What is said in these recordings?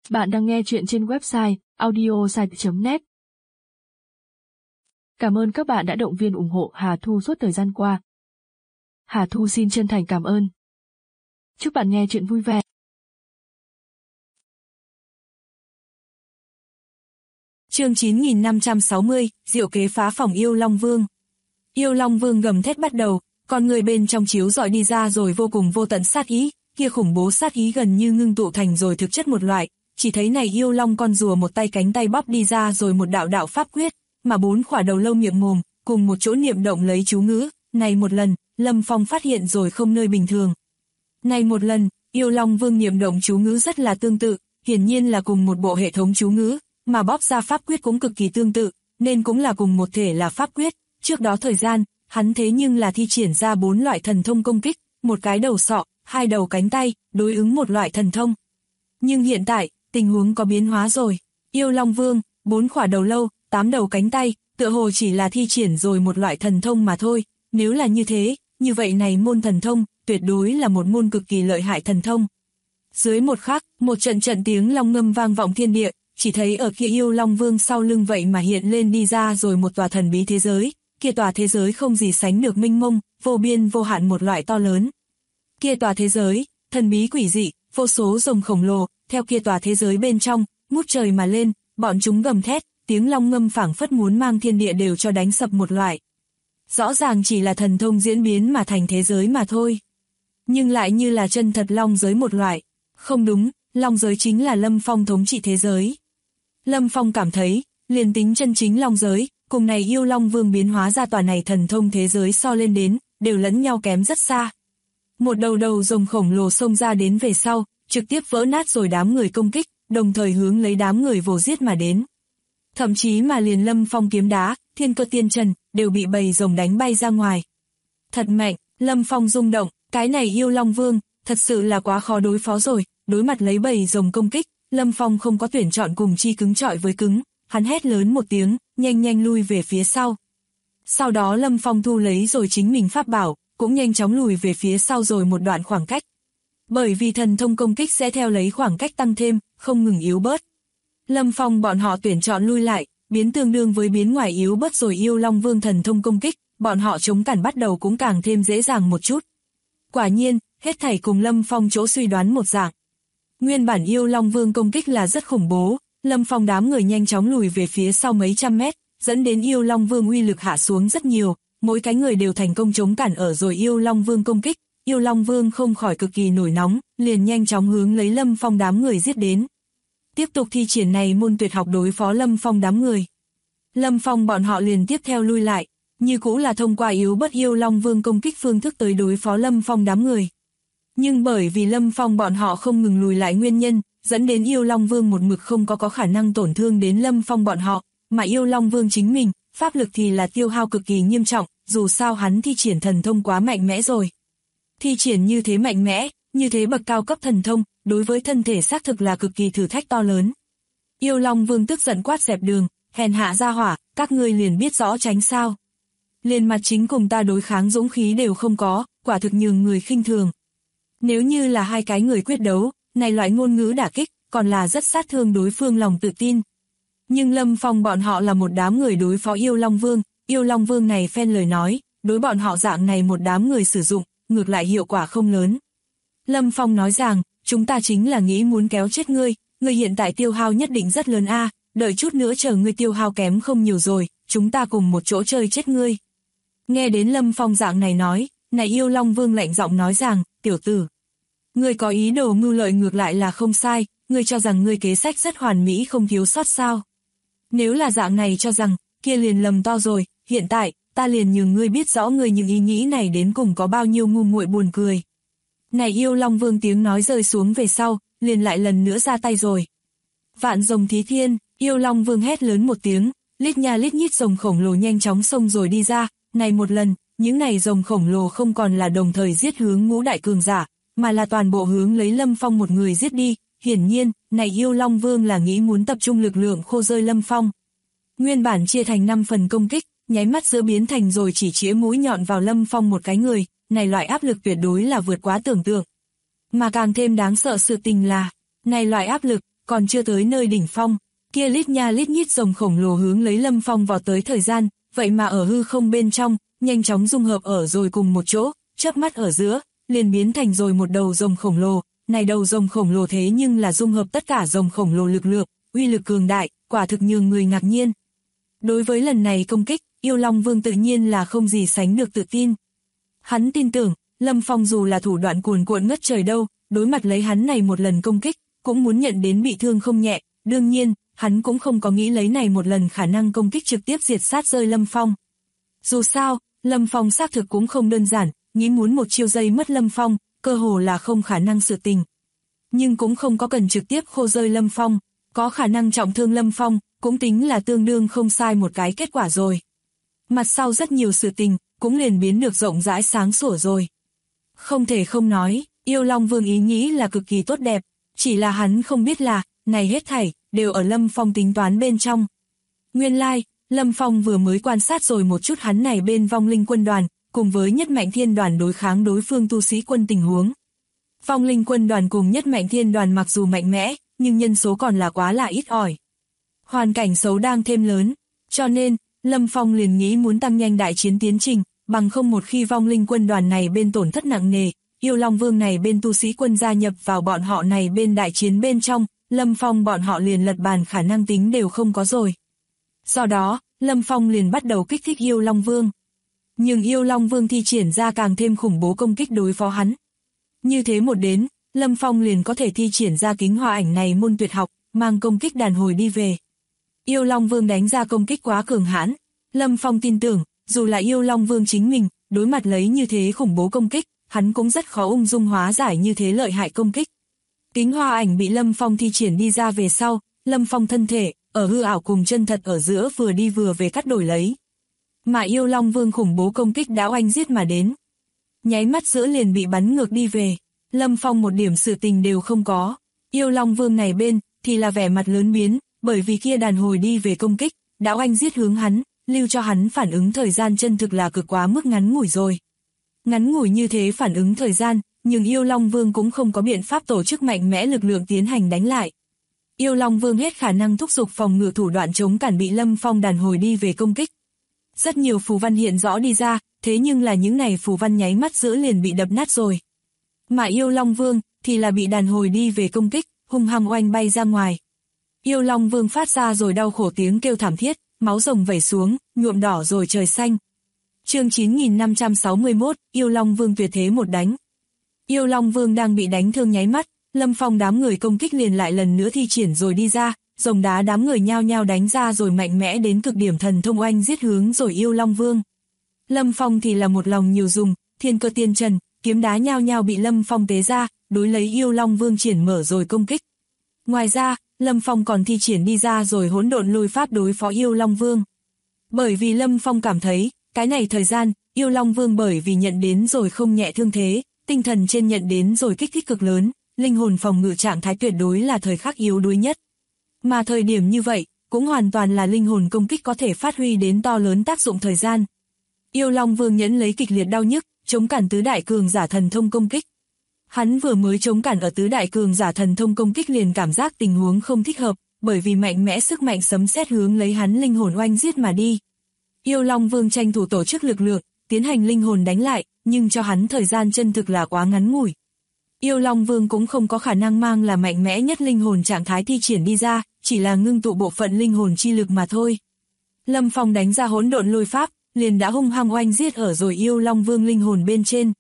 Bạn đang nghe chuyện trên website audiosite.net. Cảm ơn các bạn đã động viên ủng hộ Hà Thu suốt thời gian qua. Hà Thu xin chân thành cảm ơn. Chúc bạn nghe chuyện vui vẻ. Chương 9560, diệu kế phá phòng Yêu Long Vương. Yêu Long Vương gầm thét bắt đầu, con người bên trong chiếu rọi đi ra rồi vô cùng vô tận sát ý, kia khủng bố sát ý gần như ngưng tụ thành rồi thực chất một loại, chỉ thấy này yêu long con rùa một tay cánh tay bóp đi ra rồi một đạo đạo pháp quyết, mà 4 khỏa đầu lâu miệng mồm, cùng một chỗ niệm động lấy chú ngữ, này một lần, Lâm Phong phát hiện rồi không nơi bình thường. Này một lần, Yêu Long Vương niệm động chú ngữ rất là tương tự, hiển nhiên là cùng một bộ hệ thống chú ngữ, mà bóp ra pháp quyết cũng cực kỳ tương tự, nên cũng là cùng một thể là pháp quyết. Trước đó thời gian, hắn thế nhưng là thi triển ra 4 loại thần thông công kích, một cái đầu sọ, 2 đầu cánh tay, đối ứng một loại thần thông. Nhưng hiện tại, tình huống có biến hóa rồi. Yêu Long Vương, 4 khỏa đầu lâu, 8 đầu cánh tay, tựa hồ chỉ là thi triển rồi một loại thần thông mà thôi. Nếu là như thế, như vậy này môn thần thông, tuyệt đối là một môn cực kỳ lợi hại thần thông. Dưới một khắc, một trận trận tiếng long ngâm vang vọng thiên địa, chỉ thấy ở kia Yêu Long Vương sau lưng vậy mà hiện lên đi ra rồi một tòa thần bí thế giới. Kia tòa thế giới không gì sánh được mênh mông, vô biên vô hạn một loại to lớn. Kia tòa thế giới, thần bí quỷ dị, vô số rồng khổng lồ, theo kia tòa thế giới bên trong, ngút trời mà lên, bọn chúng gầm thét, tiếng long ngâm phảng phất muốn mang thiên địa đều cho đánh sập một loại. Rõ ràng chỉ là thần thông diễn biến mà thành thế giới mà thôi. Nhưng lại như là chân thật long giới một loại. Không đúng, long giới chính là Lâm Phong thống trị thế giới. Lâm Phong cảm thấy, liền tính chân chính long giới, cùng này Yêu Long Vương biến hóa ra tòa này thần thông thế giới so lên đến, đều lẫn nhau kém rất xa. Một đầu rồng khổng lồ xông ra đến về sau, trực tiếp vỡ nát rồi đám người công kích, đồng thời hướng lấy đám người vồ giết mà đến. Thậm chí mà liền Lâm Phong kiếm đá, thiên cơ tiên trần, đều bị bầy rồng đánh bay ra ngoài. Thật mạnh, Lâm Phong rung động, cái này Yêu Long Vương, thật sự là quá khó đối phó rồi, đối mặt lấy bầy rồng công kích, Lâm Phong không có tuyển chọn cùng chi cứng chọi với cứng, hắn hét lớn một tiếng, nhanh lui về phía sau. Sau đó Lâm Phong thu lấy rồi chính mình pháp bảo, cũng nhanh chóng lùi về phía sau rồi một đoạn khoảng cách. Bởi vì thần thông công kích sẽ theo lấy khoảng cách tăng thêm, không ngừng yếu bớt. Lâm Phong bọn họ tuyển chọn lui lại, biến tương đương với biến ngoài yếu bớt rồi Yêu Long Vương thần thông công kích, bọn họ chống cản bắt đầu cũng càng thêm dễ dàng một chút. Quả nhiên, hết thảy cùng Lâm Phong chỗ suy đoán một dạng. Nguyên bản Yêu Long Vương công kích là rất khủng bố, Lâm Phong đám người nhanh chóng lùi về phía sau mấy trăm mét, dẫn đến Yêu Long Vương uy lực hạ xuống rất nhiều, mỗi cái người đều thành công chống cản ở rồi Yêu Long Vương công kích. Yêu Long Vương không khỏi cực kỳ nổi nóng, liền nhanh chóng hướng lấy Lâm Phong đám người giết đến. Tiếp tục thi triển này môn tuyệt học đối phó Lâm Phong đám người. Lâm Phong bọn họ liền tiếp theo lui lại, như cũ là thông qua yếu bất Yêu Long Vương công kích phương thức tới đối phó Lâm Phong đám người. Nhưng bởi vì Lâm Phong bọn họ không ngừng lùi lại nguyên nhân, dẫn đến Yêu Long Vương một mực không có khả năng tổn thương đến Lâm Phong bọn họ, mà Yêu Long Vương chính mình, pháp lực thì là tiêu hao cực kỳ nghiêm trọng, dù sao hắn thi triển thần thông quá mạnh mẽ rồi. Thi triển như thế mạnh mẽ, như thế bậc cao cấp thần thông, đối với thân thể xác thực là cực kỳ thử thách to lớn. Yêu Long Vương tức giận quát dẹp đường, hèn hạ ra hỏa, các ngươi liền biết rõ tránh sao. Liền mặt chính cùng ta đối kháng dũng khí đều không có, quả thực nhường người khinh thường. Nếu như là hai cái người quyết đấu, này loại ngôn ngữ đả kích, còn là rất sát thương đối phương lòng tự tin. Nhưng Lâm Phong bọn họ là một đám người đối phó Yêu Long Vương này phen lời nói, đối bọn họ dạng này một đám người sử dụng, ngược lại hiệu quả không lớn. Lâm Phong nói rằng, chúng ta chính là nghĩ muốn kéo chết ngươi hiện tại tiêu hao nhất định rất lớn a, đợi chút nữa chờ ngươi tiêu hao kém không nhiều rồi, chúng ta cùng một chỗ chơi chết ngươi. Nghe đến Lâm Phong dạng này nói, này Yêu Long Vương lạnh giọng nói rằng, tiểu tử, ngươi có ý đồ mưu lợi ngược lại là không sai, ngươi cho rằng ngươi kế sách rất hoàn mỹ không thiếu sót sao. Nếu là dạng này cho rằng, kia liền lầm to rồi, hiện tại, ta liền nhường ngươi biết rõ ngươi những ý nghĩ này đến cùng có bao nhiêu ngu muội buồn cười. Này Yêu Long Vương tiếng nói rơi xuống về sau, liền lại lần nữa ra tay rồi. Vạn rồng thí thiên, Yêu Long Vương hét lớn một tiếng, lít nha lít nhít rồng khổng lồ nhanh chóng xông rồi đi ra, này một lần, những này rồng khổng lồ không còn là đồng thời giết hướng ngũ đại cường giả, mà là toàn bộ hướng lấy Lâm Phong một người giết đi, hiển nhiên, này Yêu Long Vương là nghĩ muốn tập trung lực lượng khô rơi Lâm Phong. Nguyên bản chia thành 5 phần công kích, nháy mắt giữa biến thành rồi chỉ chĩa mũi nhọn vào Lâm Phong một cái người, này loại áp lực tuyệt đối là vượt quá tưởng tượng. Mà càng thêm đáng sợ sự tình là, này loại áp lực, còn chưa tới nơi đỉnh phong, kia lít nha lít nhít rồng khổng lồ hướng lấy Lâm Phong vào tới thời gian, vậy mà ở hư không bên trong, nhanh chóng dung hợp ở rồi cùng một chỗ, chớp mắt ở giữa, liền biến thành rồi một đầu rồng khổng lồ, này đầu rồng khổng lồ thế nhưng là dung hợp tất cả rồng khổng lồ lực lượng, uy lực cường đại, quả thực nhường người ngạc nhiên. Đối với lần này công kích, Yêu Long Vương tự nhiên là không gì sánh được tự tin. Hắn tin tưởng, Lâm Phong dù là thủ đoạn cuồn cuộn ngất trời đâu, đối mặt lấy hắn này một lần công kích, cũng muốn nhận đến bị thương không nhẹ, đương nhiên, hắn cũng không có nghĩ lấy này một lần khả năng công kích trực tiếp diệt sát rơi Lâm Phong. Dù sao, Lâm Phong xác thực cũng không đơn giản, nghĩ muốn một chiêu dây mất Lâm Phong, cơ hồ là không khả năng sự tình. Nhưng cũng không có cần trực tiếp khô rơi Lâm Phong, có khả năng trọng thương Lâm Phong, cũng tính là tương đương không sai một cái kết quả rồi. Mặt sau rất nhiều sự tình, cũng liền biến được rộng rãi sáng sủa rồi. Không thể không nói, Yêu Long Vương ý nghĩ là cực kỳ tốt đẹp, chỉ là hắn không biết là, này hết thảy, đều ở Lâm Phong tính toán bên trong. Nguyên lai, Lâm Phong vừa mới quan sát rồi một chút hắn này bên vong linh quân đoàn, cùng với nhất mạnh thiên đoàn đối kháng đối phương tu sĩ quân tình huống. Vong linh quân đoàn cùng nhất mạnh thiên đoàn mặc dù mạnh mẽ, nhưng nhân số còn là quá là ít ỏi. Hoàn cảnh xấu đang thêm lớn, cho nên, Lâm Phong liền nghĩ muốn tăng nhanh đại chiến tiến trình, bằng không một khi vong linh quân đoàn này bên tổn thất nặng nề, Yêu Long Vương này bên tu sĩ quân gia nhập vào bọn họ này bên đại chiến bên trong, Lâm Phong bọn họ liền lật bàn khả năng tính đều không có rồi. Do đó, Lâm Phong liền bắt đầu kích thích Yêu Long Vương. Nhưng Yêu Long Vương thi triển ra càng thêm khủng bố công kích đối phó hắn. Như thế một đến, Lâm Phong liền có thể thi triển ra kính hoa ảnh này môn tuyệt học, mang công kích đàn hồi đi về. Yêu Long Vương đánh ra công kích quá cường hãn, Lâm Phong tin tưởng, dù là Yêu Long Vương chính mình, đối mặt lấy như thế khủng bố công kích, hắn cũng rất khó ung dung hóa giải như thế lợi hại công kích. Kính hoa ảnh bị Lâm Phong thi triển đi ra về sau, Lâm Phong thân thể, ở hư ảo cùng chân thật ở giữa vừa đi vừa về cắt đổi lấy. Mà Yêu Long Vương khủng bố công kích đã oanh giết mà đến. Nháy mắt giữa liền bị bắn ngược đi về, Lâm Phong một điểm sự tình đều không có. Yêu Long Vương này bên, thì là vẻ mặt lớn biến, bởi vì kia đàn hồi đi về công kích, đã oanh giết hướng hắn, lưu cho hắn phản ứng thời gian chân thực là cực quá mức ngắn ngủi rồi. Ngắn ngủi như thế phản ứng thời gian, nhưng Yêu Long Vương cũng không có biện pháp tổ chức mạnh mẽ lực lượng tiến hành đánh lại. Yêu Long Vương hết khả năng thúc giục phòng ngự thủ đoạn chống cản bị Lâm Phong đàn hồi đi về công kích. Rất nhiều phù văn hiện rõ đi ra, thế nhưng là những này phù văn nháy mắt giữa liền bị đập nát rồi. Mà Yêu Long Vương thì là bị đàn hồi đi về công kích, hung hăng oanh bay ra ngoài. Yêu Long Vương phát ra rồi đau khổ tiếng kêu thảm thiết, máu rồng vẩy xuống, nhuộm đỏ rồi trời xanh. Chương 9561, Yêu Long Vương tuyệt thế một đánh. Yêu Long Vương đang bị đánh thương nháy mắt, Lâm Phong đám người công kích liền lại lần nữa thi triển rồi đi ra, rồng đá đám người nhao nhao đánh ra rồi mạnh mẽ đến cực điểm thần thông oanh giết hướng rồi Yêu Long Vương. Lâm Phong thì là một lòng nhiều dùng, thiên cơ tiên trần, kiếm đá nhao nhao bị Lâm Phong tế ra, đối lấy Yêu Long Vương triển mở rồi công kích. Ngoài ra, Lâm Phong còn thi triển đi ra rồi hỗn độn lôi pháp đối phó Yêu Long Vương. Bởi vì Lâm Phong cảm thấy, cái này thời gian, Yêu Long Vương bởi vì nhận đến rồi không nhẹ thương thế, tinh thần trên nhận đến rồi kích thích cực lớn, linh hồn phòng ngự trạng thái tuyệt đối là thời khắc yếu đuối nhất. Mà thời điểm như vậy, cũng hoàn toàn là linh hồn công kích có thể phát huy đến to lớn tác dụng thời gian. Yêu Long Vương nhẫn lấy kịch liệt đau nhức, chống cản tứ đại cường giả thần thông công kích. Hắn vừa mới chống cản ở tứ đại cường giả thần thông công kích liền cảm giác tình huống không thích hợp, bởi vì mạnh mẽ sức mạnh sấm sét hướng lấy hắn linh hồn oanh giết mà đi. Yêu Long Vương tranh thủ tổ chức lực lượng, tiến hành linh hồn đánh lại, nhưng cho hắn thời gian chân thực là quá ngắn ngủi. Yêu Long Vương cũng không có khả năng mang là mạnh mẽ nhất linh hồn trạng thái thi triển đi ra, chỉ là ngưng tụ bộ phận linh hồn chi lực mà thôi. Lâm Phong đánh ra hỗn độn lôi pháp, liền đã hung hăng oanh giết ở rồi Yêu Long Vương linh hồn bên trên.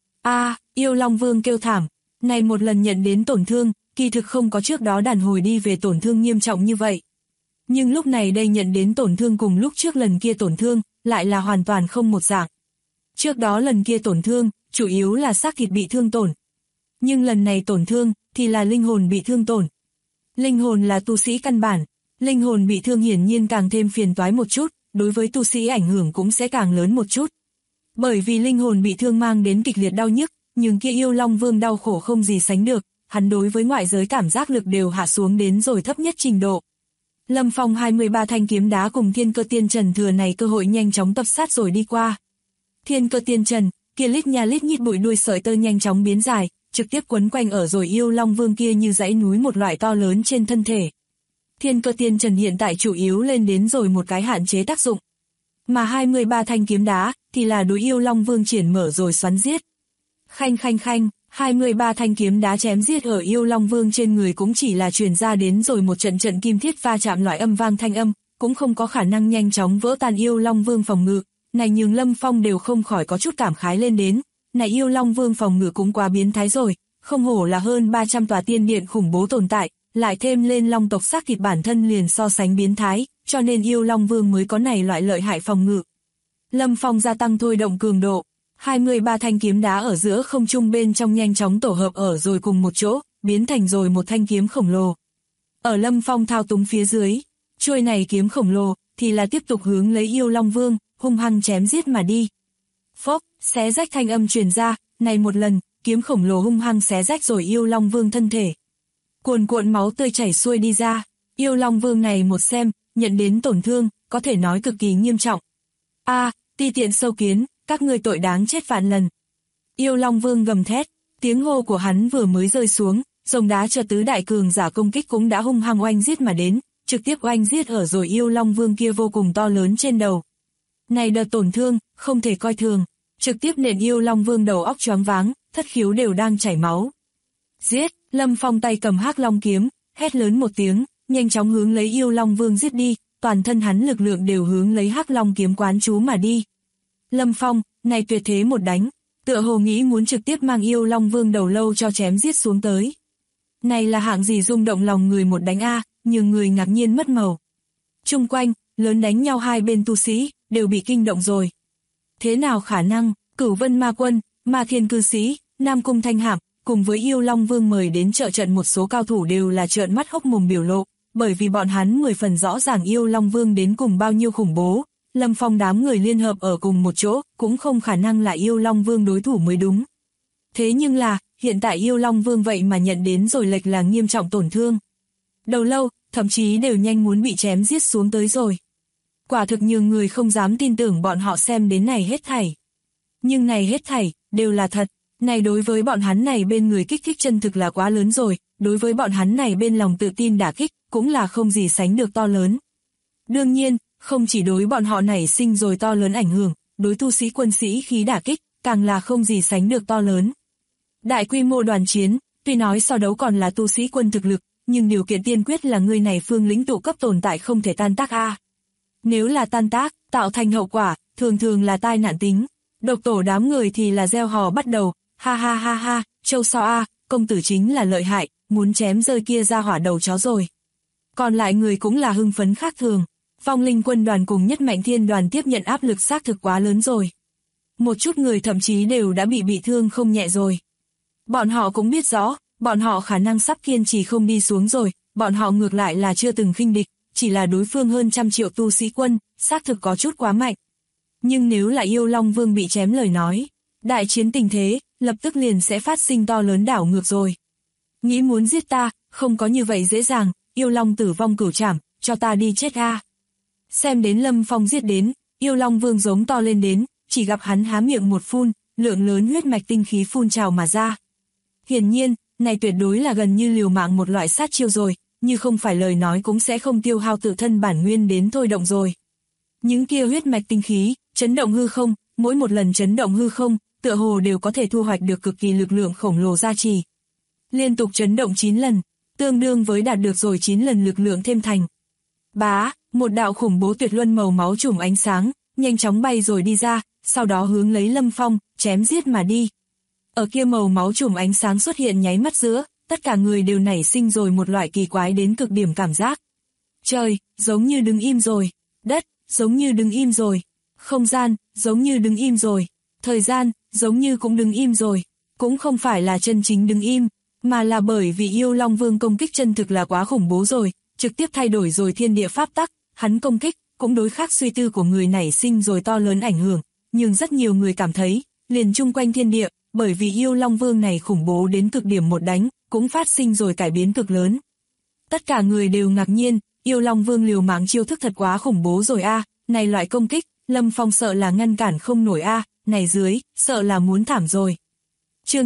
Yêu Long Vương kêu thảm, này một lần nhận đến tổn thương, kỳ thực không có trước đó đàn hồi đi về tổn thương nghiêm trọng như vậy. Nhưng lúc này đây nhận đến tổn thương cùng lúc trước lần kia tổn thương, lại là hoàn toàn không một dạng. Trước đó lần kia tổn thương, chủ yếu là xác thịt bị thương tổn. Nhưng lần này tổn thương, thì là linh hồn bị thương tổn. Linh hồn là tu sĩ căn bản, linh hồn bị thương hiển nhiên càng thêm phiền toái một chút, đối với tu sĩ ảnh hưởng cũng sẽ càng lớn một chút. Bởi vì linh hồn bị thương mang đến kịch liệt đau nhức, nhưng kia Yêu Long Vương đau khổ không gì sánh được, hắn đối với ngoại giới cảm giác lực đều hạ xuống đến rồi thấp nhất trình độ. Lâm Phong 23 thanh kiếm đá cùng thiên cơ tiên trần thừa này cơ hội nhanh chóng tập sát rồi đi qua. Thiên cơ tiên trần, kia lít nha lít nhít bụi đuôi sợi tơ nhanh chóng biến dài, trực tiếp quấn quanh ở rồi yêu long vương kia như dãy núi một loại to lớn trên thân thể. Thiên Cơ Tiên Trần hiện tại chủ yếu lên đến rồi một cái hạn chế tác dụng. Mà 23 thanh kiếm đá thì là đối yêu long vương triển mở rồi xoắn giết. Khanh khanh khanh, 23 thanh kiếm đá chém giết ở yêu long vương trên người cũng chỉ là truyền ra đến rồi một trận trận kim thiết va chạm loại âm vang thanh âm, cũng không có khả năng nhanh chóng vỡ tan yêu long vương phòng ngự. Này nhường Lâm Phong đều không khỏi có chút cảm khái lên đến. Này yêu long vương phòng ngự cũng quá biến thái rồi, không hổ là hơn 300 tòa tiên điện khủng bố tồn tại, lại thêm lên long tộc xác thịt bản thân liền so sánh biến thái, cho nên yêu long vương mới có này loại lợi hại phòng ngự. Lâm Phong gia tăng thôi động cường độ, 23 thanh kiếm đá ở giữa không trung bên trong nhanh chóng tổ hợp ở rồi cùng một chỗ, biến thành rồi một thanh kiếm khổng lồ. Ở Lâm Phong thao túng phía dưới, chuôi này kiếm khổng lồ thì là tiếp tục hướng lấy yêu long vương, hung hăng chém giết mà đi. Phốc, xé rách thanh âm truyền ra, này một lần, kiếm khổng lồ hung hăng xé rách rồi yêu long vương thân thể. Cuồn cuộn máu tươi chảy xuôi đi ra, yêu long vương này một xem, nhận đến tổn thương, có thể nói cực kỳ nghiêm trọng. Ti tiện sâu kiến, các ngươi tội đáng chết vạn lần. Yêu long vương gầm thét, tiếng hô của hắn vừa mới rơi xuống, rồng đá cho tứ đại cường giả công kích cũng đã hung hăng oanh giết mà đến, trực tiếp oanh giết ở rồi yêu long vương kia vô cùng to lớn trên đầu. Này đợt tổn thương, không thể coi thường, trực tiếp nện yêu long vương đầu óc choáng váng, thất khiếu đều đang chảy máu. Giết, Lâm Phong tay cầm hắc long kiếm, hét lớn một tiếng, nhanh chóng hướng lấy yêu long vương giết đi, toàn thân hắn lực lượng đều hướng lấy hắc long kiếm quán chú mà đi. Lâm Phong, này tuyệt thế một đánh, tựa hồ nghĩ muốn trực tiếp mang yêu long vương đầu lâu cho chém giết xuống tới. Này là hạng gì rung động lòng người một đánh nhưng người ngạc nhiên mất màu. Chung quanh, lớn đánh nhau hai bên tu sĩ, đều bị kinh động rồi. Thế nào khả năng, Cửu Vân Ma Quân, Ma Thiên Cư Sĩ, Nam Cung Thanh Hạp, cùng với yêu long vương mời đến trợ trận một số cao thủ đều là trợn mắt hốc mồm biểu lộ, bởi vì bọn hắn 10 phần rõ ràng yêu long vương đến cùng bao nhiêu khủng bố. Lâm Phong đám người liên hợp ở cùng một chỗ, cũng không khả năng là yêu long vương đối thủ mới đúng. Thế nhưng là, hiện tại yêu long vương vậy mà nhận đến rồi lệch là nghiêm trọng tổn thương. Đầu lâu, thậm chí đều nhanh muốn bị chém giết xuống tới rồi. Quả thực nhường người không dám tin tưởng bọn họ xem đến này hết thảy. Nhưng này hết thảy, đều là thật. Này đối với bọn hắn này bên người kích thích chân thực là quá lớn rồi, đối với bọn hắn này bên lòng tự tin đả kích, cũng là không gì sánh được to lớn. Đương nhiên, không chỉ đối bọn họ nảy sinh rồi to lớn ảnh hưởng, đối tu sĩ quân sĩ khí đả kích, càng là không gì sánh được to lớn. Đại quy mô đoàn chiến, tuy nói so đấu còn là tu sĩ quân thực lực, nhưng điều kiện tiên quyết là người này phương lĩnh tụ cấp tồn tại không thể tan tác Nếu là tan tác, tạo thành hậu quả, thường thường là tai nạn tính. Độc tổ đám người thì là reo hò bắt đầu, ha ha ha ha, châu sao công tử chính là lợi hại, muốn chém rơi kia ra hỏa đầu chó rồi. Còn lại người cũng là hưng phấn khác thường. Vong linh quân đoàn cùng Nhất Mạnh Thiên đoàn tiếp nhận áp lực xác thực quá lớn rồi. Một chút người thậm chí đều đã bị thương không nhẹ rồi. Bọn họ cũng biết rõ, bọn họ khả năng sắp kiên trì không đi xuống rồi, bọn họ ngược lại là chưa từng khinh địch, chỉ là đối phương hơn 100 triệu tu sĩ quân, xác thực có chút quá mạnh. Nhưng nếu là yêu long vương bị chém lời nói, đại chiến tình thế, lập tức liền sẽ phát sinh to lớn đảo ngược rồi. Nghĩ muốn giết ta, không có như vậy dễ dàng, yêu long tử vong cửu trảm, cho ta đi chết Xem đến Lâm Phong giết đến, yêu long vương giống to lên đến, chỉ gặp hắn há miệng một phun, lượng lớn huyết mạch tinh khí phun trào mà ra. Hiển nhiên, này tuyệt đối là gần như liều mạng một loại sát chiêu rồi, như không phải lời nói cũng sẽ không tiêu hao tự thân bản nguyên đến thôi động rồi. Những kia huyết mạch tinh khí, chấn động hư không, mỗi một lần chấn động hư không, tựa hồ đều có thể thu hoạch được cực kỳ lực lượng khổng lồ gia trì. Liên tục chấn động 9 lần, tương đương với đạt được rồi 9 lần lực lượng thêm thành. Một đạo khủng bố tuyệt luân màu máu chùm ánh sáng, nhanh chóng bay rồi đi ra, sau đó hướng lấy Lâm Phong, chém giết mà đi. Ở kia màu máu chùm ánh sáng xuất hiện nháy mắt giữa, tất cả người đều nảy sinh rồi một loại kỳ quái đến cực điểm cảm giác. Trời, giống như đứng im rồi. Đất, giống như đứng im rồi. Không gian, giống như đứng im rồi. Thời gian, giống như cũng đứng im rồi. Cũng không phải là chân chính đứng im, mà là bởi vì yêu long vương công kích chân thực là quá khủng bố rồi, trực tiếp thay đổi rồi thiên địa pháp tắc, hắn công kích, cũng đối khác suy tư của người nảy sinh rồi to lớn ảnh hưởng, nhưng rất nhiều người cảm thấy, liền chung quanh thiên địa, bởi vì yêu long vương này khủng bố đến cực điểm một đánh, cũng phát sinh rồi cải biến cực lớn. Tất cả người đều ngạc nhiên, yêu long vương liều mạng chiêu thức thật quá khủng bố rồi này loại công kích, Lâm Phong sợ là ngăn cản không nổi này dưới, sợ là muốn thảm rồi. Chương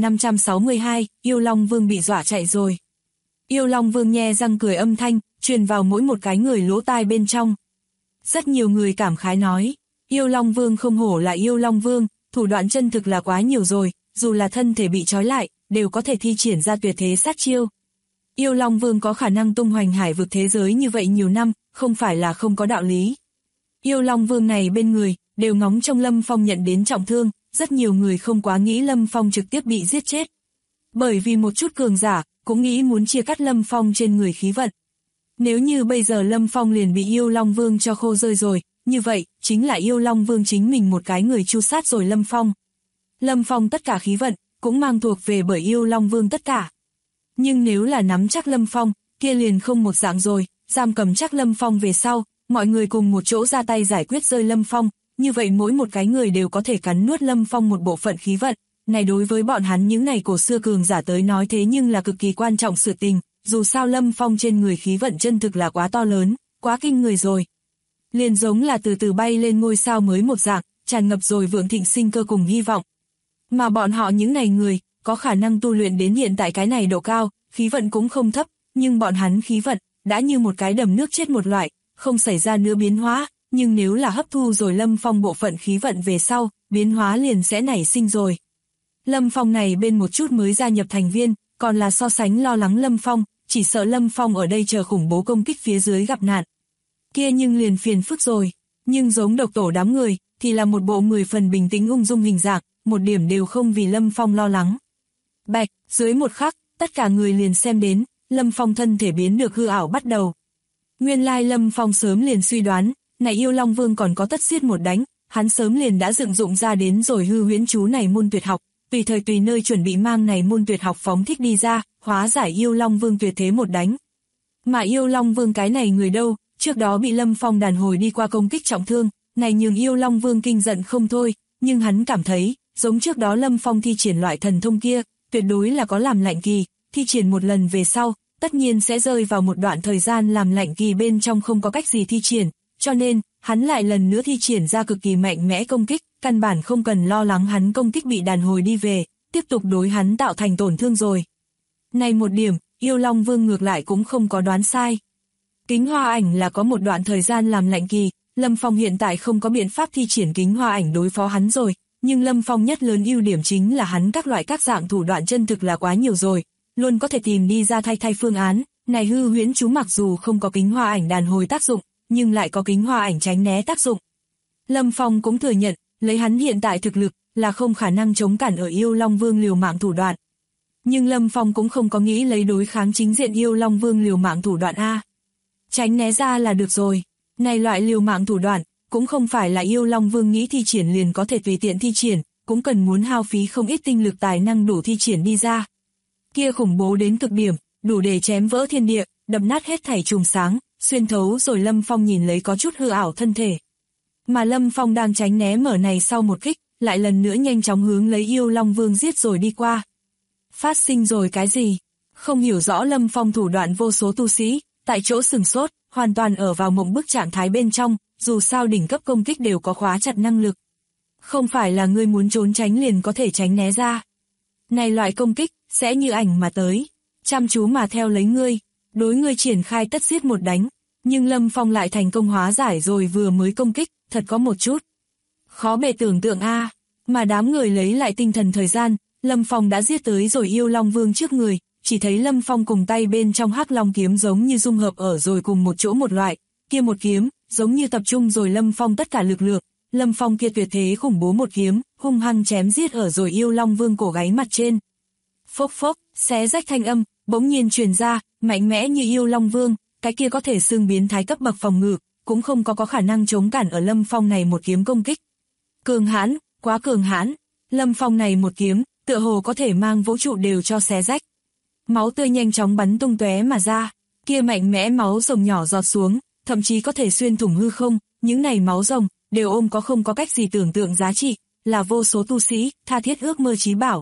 9562, Yêu Long Vương bị dọa chạy rồi. Yêu Long Vương nhe răng cười âm thanh, truyền vào mỗi một cái người lỗ tai bên trong. Rất nhiều người cảm khái nói, Yêu Long Vương không hổ là Yêu Long Vương, thủ đoạn chân thực là quá nhiều rồi, dù là thân thể bị trói lại, đều có thể thi triển ra tuyệt thế sát chiêu. Yêu Long Vương có khả năng tung hoành hải vực thế giới như vậy nhiều năm, không phải là không có đạo lý. Yêu Long Vương này bên người, đều ngóng trông Lâm Phong nhận đến trọng thương, rất nhiều người không quá nghĩ Lâm Phong trực tiếp bị giết chết. Bởi vì một chút cường giả, cũng nghĩ muốn chia cắt Lâm Phong trên người khí vận. Nếu như bây giờ Lâm Phong liền bị Yêu Long Vương cho khô rơi rồi, như vậy, chính là Yêu Long Vương chính mình một cái người chu sát rồi Lâm Phong. Lâm Phong tất cả khí vận, cũng mang thuộc về bởi Yêu Long Vương tất cả. Nhưng nếu là nắm chắc Lâm Phong, kia liền không một dạng rồi, giam cầm chắc Lâm Phong về sau, mọi người cùng một chỗ ra tay giải quyết rơi Lâm Phong, như vậy mỗi một cái người đều có thể cắn nuốt Lâm Phong một bộ phận khí vận. Này đối với bọn hắn những này cổ xưa cường giả tới nói thế nhưng là cực kỳ quan trọng sự tình, dù sao Lâm Phong trên người khí vận chân thực là quá to lớn, quá kinh người rồi. Liền giống là từ từ bay lên ngôi sao mới một dạng, tràn ngập rồi vượng thịnh sinh cơ cùng hy vọng. Mà bọn họ những này người, có khả năng tu luyện đến hiện tại cái này độ cao, khí vận cũng không thấp, nhưng bọn hắn khí vận, đã như một cái đầm nước chết một loại, không xảy ra nữa biến hóa, nhưng nếu là hấp thu rồi Lâm Phong bộ phận khí vận về sau, biến hóa liền sẽ nảy sinh rồi. Lâm Phong này bên một chút mới gia nhập thành viên, còn là so sánh lo lắng Lâm Phong, chỉ sợ Lâm Phong ở đây chờ khủng bố công kích phía dưới gặp nạn. Kia nhưng liền phiền phức rồi, nhưng giống độc tổ đám người, thì là một bộ 10 phần bình tĩnh ung dung hình dạng, một điểm đều không vì Lâm Phong lo lắng. Bạch, dưới một khắc, tất cả người liền xem đến, Lâm Phong thân thể biến được hư ảo bắt đầu. Nguyên lai Lâm Phong sớm liền suy đoán, này Yêu Long Vương còn có tất giết một đánh, hắn sớm liền đã dựng dụng ra đến rồi hư huyễn chú này môn tuyệt học, tùy thời tùy nơi chuẩn bị mang này môn tuyệt học phóng thích đi ra, hóa giải Yêu Long Vương tuyệt thế một đánh. Mà Yêu Long Vương cái này người đâu, trước đó bị Lâm Phong đàn hồi đi qua công kích trọng thương, này nhường Yêu Long Vương kinh giận không thôi, nhưng hắn cảm thấy, giống trước đó Lâm Phong thi triển loại thần thông kia, tuyệt đối là có làm lạnh kỳ, thi triển một lần về sau, tất nhiên sẽ rơi vào một đoạn thời gian làm lạnh kỳ bên trong không có cách gì thi triển, cho nên, hắn lại lần nữa thi triển ra cực kỳ mạnh mẽ công kích, căn bản không cần lo lắng hắn công kích bị đàn hồi đi về, tiếp tục đối hắn tạo thành tổn thương rồi. Này một điểm, Yêu Long Vương ngược lại cũng không có đoán sai. Kính hoa ảnh là có một đoạn thời gian làm lạnh kỳ, Lâm Phong hiện tại không có biện pháp thi triển kính hoa ảnh đối phó hắn rồi, nhưng Lâm Phong nhất lớn ưu điểm chính là hắn các loại các dạng thủ đoạn chân thực là quá nhiều rồi, luôn có thể tìm đi ra thay phương án, này hư huyễn chú mặc dù không có kính hoa ảnh đàn hồi tác dụng, nhưng lại có kính hoa ảnh tránh né tác dụng. Lâm Phong cũng thừa nhận, lấy hắn hiện tại thực lực, là không khả năng chống cản ở Yêu Long Vương liều mạng thủ đoạn. Nhưng Lâm Phong cũng không có nghĩ lấy đối kháng chính diện Yêu Long Vương liều mạng thủ đoạn A. Tránh né ra là được rồi. Này loại liều mạng thủ đoạn, cũng không phải là Yêu Long Vương nghĩ thi triển liền có thể tùy tiện thi triển, cũng cần muốn hao phí không ít tinh lực tài năng đủ thi triển đi ra. Kia khủng bố đến cực điểm, đủ để chém vỡ thiên địa, đập nát hết thảy chùm sáng, xuyên thấu rồi Lâm Phong nhìn lấy có chút hư ảo thân thể. Mà Lâm Phong đang tránh né mở này sau một kích, lại lần nữa nhanh chóng hướng lấy Yêu Long Vương giết rồi đi qua. Phát sinh rồi cái gì? Không hiểu rõ Lâm Phong thủ đoạn vô số tu sĩ, tại chỗ sừng sốt, hoàn toàn ở vào mộng bức trạng thái bên trong, dù sao đỉnh cấp công kích đều có khóa chặt năng lực. Không phải là ngươi muốn trốn tránh liền có thể tránh né ra. Này loại công kích, sẽ như ảnh mà tới, chăm chú mà theo lấy ngươi, đối ngươi triển khai tất giết một đánh, nhưng Lâm Phong lại thành công hóa giải rồi vừa mới công kích, thật có một chút khó bề tưởng tượng a. Mà đám người lấy lại tinh thần thời gian, Lâm Phong đã giết tới rồi Yêu Long Vương trước người, chỉ thấy Lâm Phong cùng tay bên trong Hắc Long kiếm giống như dung hợp ở rồi cùng một chỗ một loại, kia một kiếm, giống như tập trung rồi Lâm Phong tất cả lực lượng, Lâm Phong kia tuyệt thế khủng bố một kiếm, hung hăng chém giết ở rồi Yêu Long Vương cổ gáy mặt trên. Phốc phốc, xé rách thanh âm, bỗng nhiên truyền ra, mạnh mẽ như Yêu Long Vương, cái kia có thể xưng biến thái cấp bậc phòng ngự, cũng không có khả năng chống cản ở Lâm Phong này một kiếm công kích. Cường hãn, quá cường hãn, Lâm Phong này một kiếm, tựa hồ có thể mang vũ trụ đều cho xé rách. Máu tươi nhanh chóng bắn tung tóe mà ra, kia mạnh mẽ máu rồng nhỏ giọt xuống, thậm chí có thể xuyên thủng hư không, những này máu rồng đều ôm có không có cách gì tưởng tượng giá trị, là vô số tu sĩ tha thiết ước mơ chí bảo.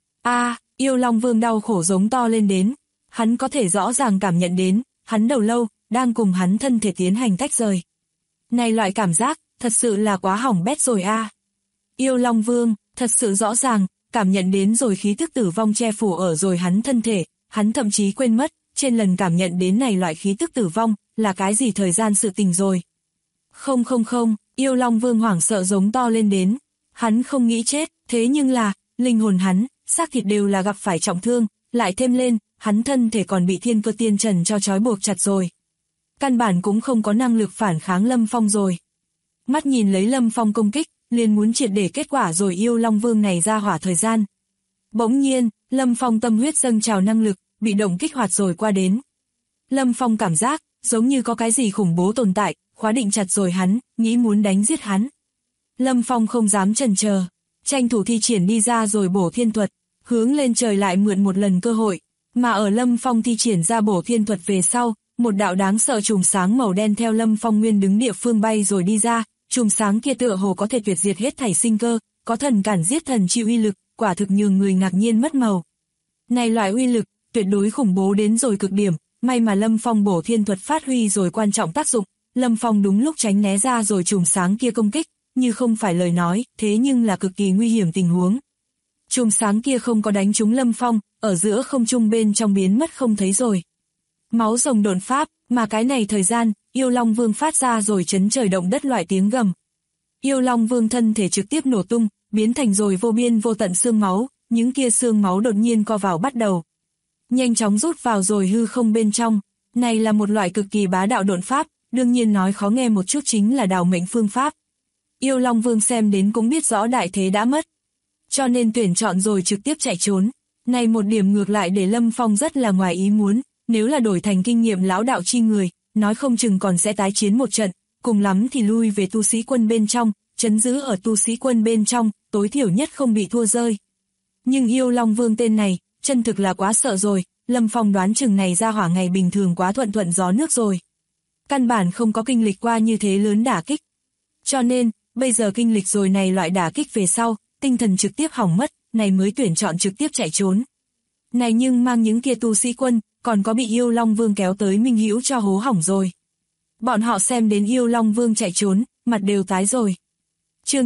A, Yêu Long Vương đau khổ giống to lên đến, hắn có thể rõ ràng cảm nhận đến, hắn đầu lâu đang cùng hắn thân thể tiến hành tách rời. Này loại cảm giác, thật sự là quá hỏng bét rồi a. Yêu Long Vương, thật sự rõ ràng, cảm nhận đến rồi khí tức tử vong che phủ ở rồi hắn thân thể, hắn thậm chí quên mất, trên lần cảm nhận đến này loại khí tức tử vong, là cái gì thời gian sự tình rồi. Không, Yêu Long Vương hoảng sợ giống to lên đến, hắn không nghĩ chết, thế nhưng là, linh hồn hắn, xác thịt đều là gặp phải trọng thương, lại thêm lên, hắn thân thể còn bị thiên cơ tiên trần cho trói buộc chặt rồi. Căn bản cũng không có năng lực phản kháng Lâm Phong rồi. Mắt nhìn lấy Lâm Phong công kích, liền muốn triệt để kết quả rồi Yêu Long Vương này ra hỏa thời gian. Bỗng nhiên, Lâm Phong tâm huyết dâng trào năng lực, bị động kích hoạt rồi qua đến. Lâm Phong cảm giác, giống như có cái gì khủng bố tồn tại, khóa định chặt rồi hắn, nghĩ muốn đánh giết hắn. Lâm Phong không dám chần chờ, tranh thủ thi triển đi ra rồi bổ thiên thuật, hướng lên trời lại mượn một lần cơ hội, mà ở Lâm Phong thi triển ra bổ thiên thuật về sau, một đạo đáng sợ chùm sáng màu đen theo Lâm Phong nguyên đứng địa phương bay rồi đi ra, chùm sáng kia tựa hồ có thể tuyệt diệt hết thảy sinh cơ, có thần cản giết thần chịu uy lực, quả thực nhường người ngạc nhiên mất màu. Này loại uy lực, tuyệt đối khủng bố đến rồi cực điểm, may mà Lâm Phong bổ thiên thuật phát huy rồi quan trọng tác dụng, Lâm Phong đúng lúc tránh né ra rồi chùm sáng kia công kích, như không phải lời nói, thế nhưng là cực kỳ nguy hiểm tình huống. Chùm sáng kia không có đánh trúng Lâm Phong, ở giữa không trung bên trong biến mất không thấy rồi. Máu rồng độn pháp, mà cái này thời gian, Yêu Long Vương phát ra rồi chấn trời động đất loại tiếng gầm. Yêu Long Vương thân thể trực tiếp nổ tung, biến thành rồi vô biên vô tận xương máu, những kia xương máu đột nhiên co vào bắt đầu. Nhanh chóng rút vào rồi hư không bên trong, này là một loại cực kỳ bá đạo độn pháp, đương nhiên nói khó nghe một chút chính là đào mệnh phương pháp. Yêu Long Vương xem đến cũng biết rõ đại thế đã mất, cho nên tuyển chọn rồi trực tiếp chạy trốn. Này một điểm ngược lại để Lâm Phong rất là ngoài ý muốn, nếu là đổi thành kinh nghiệm lão đạo chi người, nói không chừng còn sẽ tái chiến một trận, cùng lắm thì lui về tu sĩ quân bên trong, trấn giữ ở tu sĩ quân bên trong, tối thiểu nhất không bị thua rơi. Nhưng Yêu Long Vương tên này, chân thực là quá sợ rồi, Lâm Phong đoán chừng này ra hỏa ngày bình thường quá thuận thuận gió nước rồi. Căn bản không có kinh lịch qua như thế lớn đả kích. Cho nên, bây giờ kinh lịch rồi này loại đả kích về sau, tinh thần trực tiếp hỏng mất, này mới tuyển chọn trực tiếp chạy trốn. Này nhưng mang những kia tu sĩ quân, còn có bị Yêu Long Vương kéo tới Minh Hữu cho hố hỏng rồi. Bọn họ xem đến Yêu Long Vương chạy trốn, mặt đều tái rồi. Chương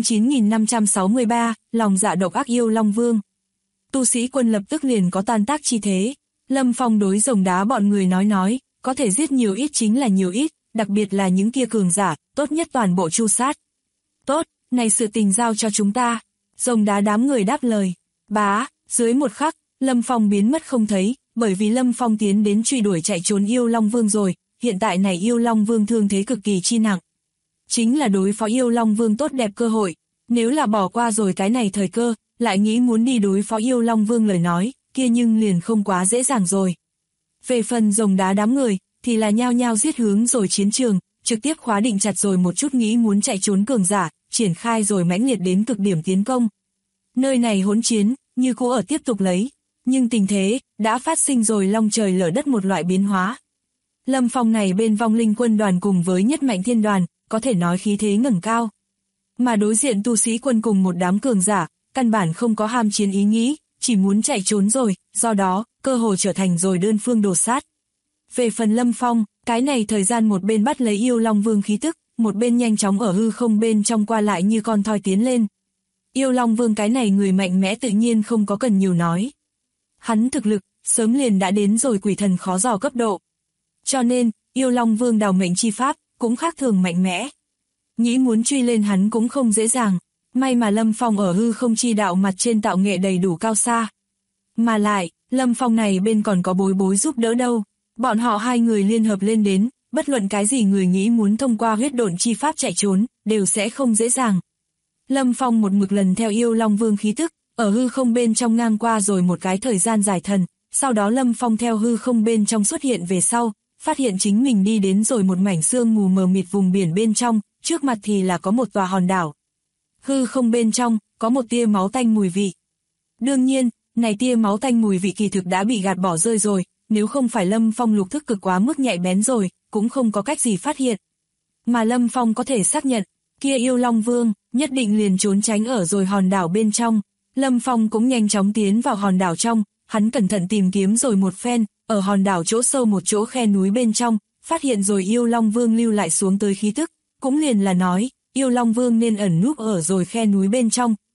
9563, lòng dạ độc ác Yêu Long Vương. Tu sĩ quân lập tức liền có tan tác chi thế. Lâm Phong đối rồng đá bọn người nói, có thể giết nhiều ít chính là nhiều ít, đặc biệt là những kia cường giả, tốt nhất toàn bộ tru sát. Tốt, này sự tình giao cho chúng ta. Rồng đá đám người đáp lời. Bá, dưới một khắc, Lâm Phong biến mất không thấy, bởi vì Lâm Phong tiến đến truy đuổi chạy trốn Yêu Long Vương rồi, hiện tại này Yêu Long Vương thương thế cực kỳ chi nặng. Chính là đối phó Yêu Long Vương tốt đẹp cơ hội, nếu là bỏ qua rồi cái này thời cơ, lại nghĩ muốn đi đối phó Yêu Long Vương lời nói, kia nhưng liền không quá dễ dàng rồi. Về phần rồng đá đám người, thì là nhao nhao giết hướng rồi chiến trường, trực tiếp khóa định chặt rồi một chút nghĩ muốn chạy trốn cường giả, triển khai rồi mãnh liệt đến cực điểm tiến công. Nơi này hỗn chiến, như cũ ở tiếp tục lấy, nhưng tình thế, đã phát sinh rồi long trời lở đất một loại biến hóa. Lâm Phong này bên vong linh quân đoàn cùng với nhất mạnh thiên đoàn, có thể nói khí thế ngẩng cao. Mà đối diện tu sĩ quân cùng một đám cường giả, căn bản không có ham chiến ý nghĩ, chỉ muốn chạy trốn rồi, do đó, cơ hồ trở thành rồi đơn phương đổ sát. Về phần Lâm Phong, cái này thời gian một bên bắt lấy Yêu Long Vương khí tức, một bên nhanh chóng ở hư không bên trong qua lại như con thoi tiến lên. Yêu Long Vương cái này người mạnh mẽ tự nhiên không có cần nhiều nói. Hắn thực lực, sớm liền đã đến rồi quỷ thần khó dò cấp độ. Cho nên, Yêu Long Vương đào mệnh chi pháp, cũng khác thường mạnh mẽ. Nghĩ muốn truy lên hắn cũng không dễ dàng, may mà Lâm Phong ở hư không chi đạo mặt trên tạo nghệ đầy đủ cao xa. Mà lại, Lâm Phong này bên còn có bối bối giúp đỡ đâu, bọn họ hai người liên hợp lên đến, bất luận cái gì người nghĩ muốn thông qua huyết độn chi pháp chạy trốn, đều sẽ không dễ dàng. Lâm Phong một mực lần theo Yêu Long Vương khí tức, ở hư không bên trong ngang qua rồi một cái thời gian dài thần, sau đó Lâm Phong theo hư không bên trong xuất hiện về sau, phát hiện chính mình đi đến rồi một mảnh sương mù mờ mịt vùng biển bên trong, trước mặt thì là có một tòa hòn đảo. Hư không bên trong, có một tia máu tanh mùi vị. Đương nhiên, này tia máu tanh mùi vị kỳ thực đã bị gạt bỏ rơi rồi, nếu không phải Lâm Phong lục thức cực quá mức nhạy bén rồi, cũng không có cách gì phát hiện. Mà Lâm Phong có thể xác nhận, kia Yêu Long Vương, nhất định liền trốn tránh ở rồi hòn đảo bên trong. Lâm Phong cũng nhanh chóng tiến vào hòn đảo trong, hắn cẩn thận tìm kiếm rồi một phen, ở hòn đảo chỗ sâu một chỗ khe núi bên trong, phát hiện rồi Yêu Long Vương lưu lại xuống tới khí tức, cũng liền là nói, Yêu Long Vương nên ẩn núp ở rồi khe núi bên trong,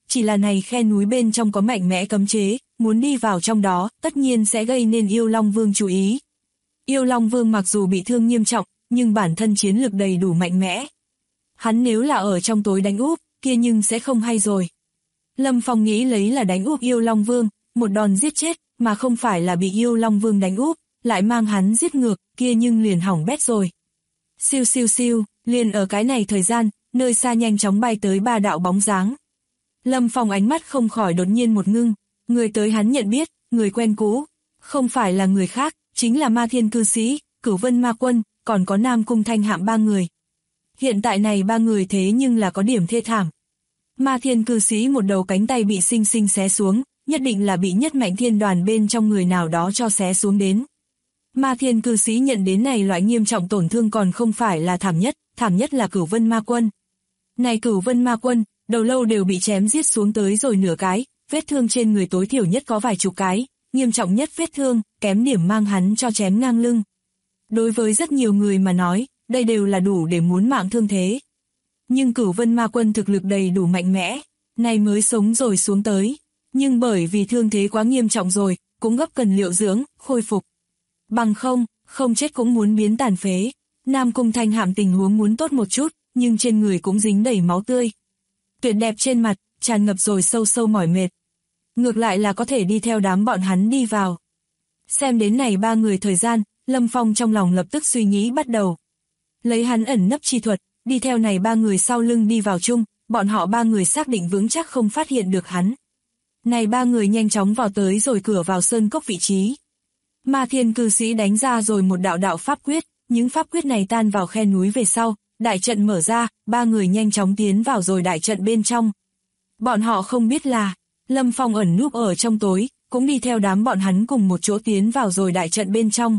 chỉ là này khe núi bên trong có mạnh mẽ cấm chế, muốn đi vào trong đó, tất nhiên sẽ gây nên Yêu Long Vương chú ý. Yêu Long Vương mặc dù bị thương nghiêm trọng, nhưng bản thân chiến lực đầy đủ mạnh mẽ. Hắn nếu là ở trong tối đánh úp, kia nhưng sẽ không hay rồi. Lâm Phong nghĩ lấy là đánh úp Yêu Long Vương, một đòn giết chết, mà không phải là bị Yêu Long Vương đánh úp, lại mang hắn giết ngược, kia nhưng liền hỏng bét rồi. Siêu siêu siêu, liền ở cái này thời gian, nơi xa nhanh chóng bay tới 3 đạo bóng dáng. Lâm Phong ánh mắt không khỏi đột nhiên một ngưng, người tới hắn nhận biết, người quen cũ, không phải là người khác, chính là Ma Thiên Cư Sĩ, Cửu Vân Ma Quân, còn có Nam Cung Thanh Hạm 3 người. Hiện tại này 3 người thế nhưng là có điểm thê thảm. Ma Thiên Cư Sĩ một đầu cánh tay bị xinh xinh xé xuống, nhất định là bị nhất mạnh thiên đoàn bên trong người nào đó cho xé xuống đến. Ma Thiên Cư Sĩ nhận đến này loại nghiêm trọng tổn thương còn không phải là thảm nhất là Cửu Vân Ma Quân. Này Cửu Vân Ma Quân, đầu lâu đều bị chém giết xuống tới rồi nửa cái, vết thương trên người tối thiểu nhất có vài chục cái, nghiêm trọng nhất vết thương, kém điểm mang hắn cho chém ngang lưng. Đối với rất nhiều người mà nói, đây đều là đủ để muốn mạng thương thế. Nhưng Cửu Vân Ma Quân thực lực đầy đủ mạnh mẽ, này mới sống rồi xuống tới. Nhưng bởi vì thương thế quá nghiêm trọng rồi, cũng gấp cần liệu dưỡng, khôi phục. Bằng không chết cũng muốn biến tàn phế. Nam Cung Thanh Hạm tình huống muốn tốt một chút, nhưng trên người cũng dính đầy máu tươi. Tuyệt đẹp trên mặt, tràn ngập rồi sâu sâu mỏi mệt. Ngược lại là có thể đi theo đám bọn hắn đi vào. Xem đến này 3 người thời gian, Lâm Phong trong lòng lập tức suy nghĩ bắt đầu. Lấy hắn ẩn nấp chi thuật, đi theo này 3 người sau lưng đi vào chung, bọn họ 3 người xác định vững chắc không phát hiện được hắn. Này 3 người nhanh chóng vào tới rồi cửa vào sơn cốc vị trí. Ma Thiên Cư Sĩ đánh ra rồi một đạo pháp quyết, những pháp quyết này tan vào khe núi về sau, đại trận mở ra, 3 người nhanh chóng tiến vào rồi đại trận bên trong. Bọn họ không biết là, Lâm Phong ẩn núp ở trong tối, cũng đi theo đám bọn hắn cùng một chỗ tiến vào rồi đại trận bên trong.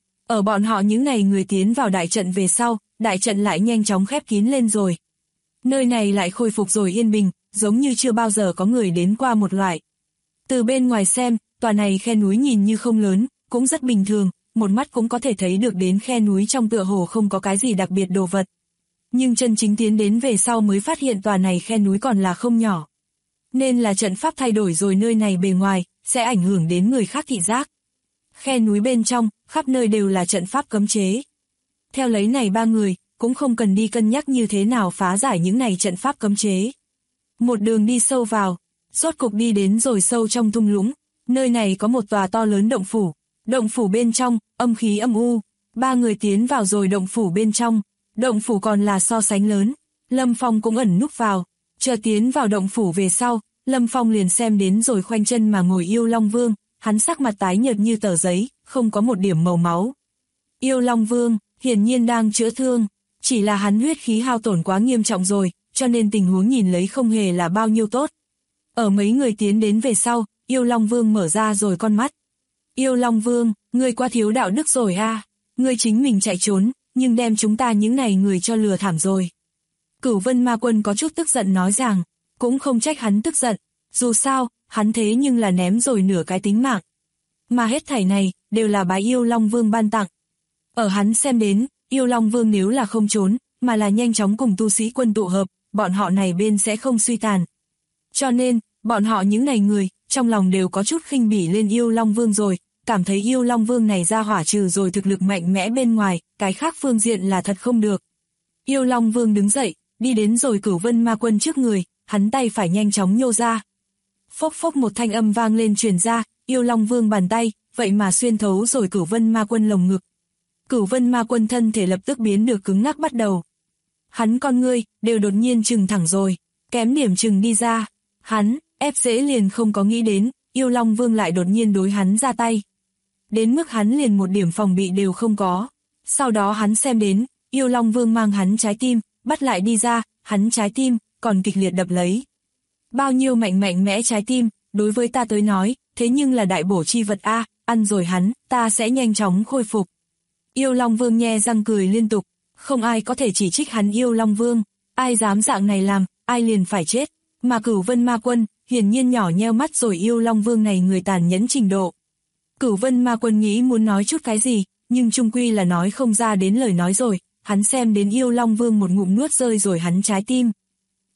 Ở bọn họ những này người tiến vào đại trận về sau, đại trận lại nhanh chóng khép kín lên rồi. Nơi này lại khôi phục rồi yên bình, giống như chưa bao giờ có người đến qua một loại. Từ bên ngoài xem, tòa này khe núi nhìn như không lớn, cũng rất bình thường, một mắt cũng có thể thấy được đến khe núi trong tựa hồ không có cái gì đặc biệt đồ vật. Nhưng chân chính tiến đến về sau mới phát hiện tòa này khe núi còn là không nhỏ. Nên là trận pháp thay đổi rồi nơi này bề ngoài, sẽ ảnh hưởng đến người khác thị giác. Khe núi bên trong, khắp nơi đều là trận pháp cấm chế. Theo lấy này 3 người, cũng không cần đi cân nhắc như thế nào phá giải những này trận pháp cấm chế. Một đường đi sâu vào, rốt cục đi đến rồi sâu trong thung lũng, nơi này có một tòa to lớn động phủ bên trong, âm khí âm u, 3 người tiến vào rồi động phủ bên trong, động phủ còn là so sánh lớn, Lâm Phong cũng ẩn núp vào, chờ tiến vào động phủ về sau, Lâm Phong liền xem đến rồi khoanh chân mà ngồi Yêu Long Vương, hắn sắc mặt tái nhợt như tờ giấy, không có một điểm màu máu. Yêu Long Vương, hiển nhiên đang chữa thương, chỉ là hắn huyết khí hao tổn quá nghiêm trọng rồi, cho nên tình huống nhìn lấy không hề là bao nhiêu tốt. Ở mấy người tiến đến về sau, Yêu Long Vương mở ra rồi con mắt. Yêu Long Vương, ngươi quá thiếu đạo đức rồi a, ngươi chính mình chạy trốn, nhưng đem chúng ta những này người cho lừa thảm rồi. Cửu Vân Ma Quân có chút tức giận nói rằng, cũng không trách hắn tức giận, dù sao, hắn thế nhưng là ném rồi nửa cái tính mạng. Mà hết thảy này, đều là bái Yêu Long Vương ban tặng. Ở hắn xem đến, Yêu Long Vương nếu là không trốn, mà là nhanh chóng cùng tu sĩ quân tụ hợp, bọn họ này bên sẽ không suy tàn. Cho nên, bọn họ những này người, trong lòng đều có chút khinh bỉ lên Yêu Long Vương rồi, cảm thấy Yêu Long Vương này ra hỏa trừ rồi thực lực mạnh mẽ bên ngoài, cái khác phương diện là thật không được. Yêu Long Vương đứng dậy, đi đến rồi Cửu Vân Ma Quân trước người, hắn tay phải nhanh chóng nhô ra. Phốc phốc một thanh âm vang lên truyền ra, Yêu Long Vương bàn tay, vậy mà xuyên thấu rồi Cửu Vân Ma Quân lồng ngực. Cửu Vân Ma Quân thân thể lập tức biến được cứng ngắc bắt đầu. Hắn con ngươi, đều đột nhiên trừng thẳng rồi, kém điểm trừng đi ra. Hắn, ép dễ liền không có nghĩ đến, Yêu Long Vương lại đột nhiên đối hắn ra tay. Đến mức hắn liền một điểm phòng bị đều không có. Sau đó hắn xem đến, Yêu Long Vương mang hắn trái tim, bắt lại đi ra, hắn trái tim, còn kịch liệt đập lấy. Bao nhiêu mạnh mẽ trái tim, đối với ta tới nói, thế nhưng là đại bổ chi vật a, ăn rồi hắn, ta sẽ nhanh chóng khôi phục. Yêu Long Vương nhe răng cười liên tục, không ai có thể chỉ trích hắn Yêu Long Vương, ai dám dạng này làm, ai liền phải chết. Mà Cửu Vân Ma Quân, hiển nhiên nhỏ nheo mắt rồi Yêu Long Vương này người tàn nhẫn trình độ. Cửu Vân Ma Quân nghĩ muốn nói chút cái gì, nhưng chung quy là nói không ra đến lời nói rồi, hắn xem đến Yêu Long Vương một ngụm nuốt rơi rồi hắn trái tim.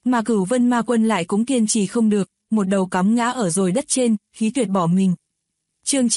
mà Cửu Vân Ma Quân lại cũng kiên trì không được, một đầu cắm ngã ở rồi đất trên, khí tuyệt bỏ mình. Chương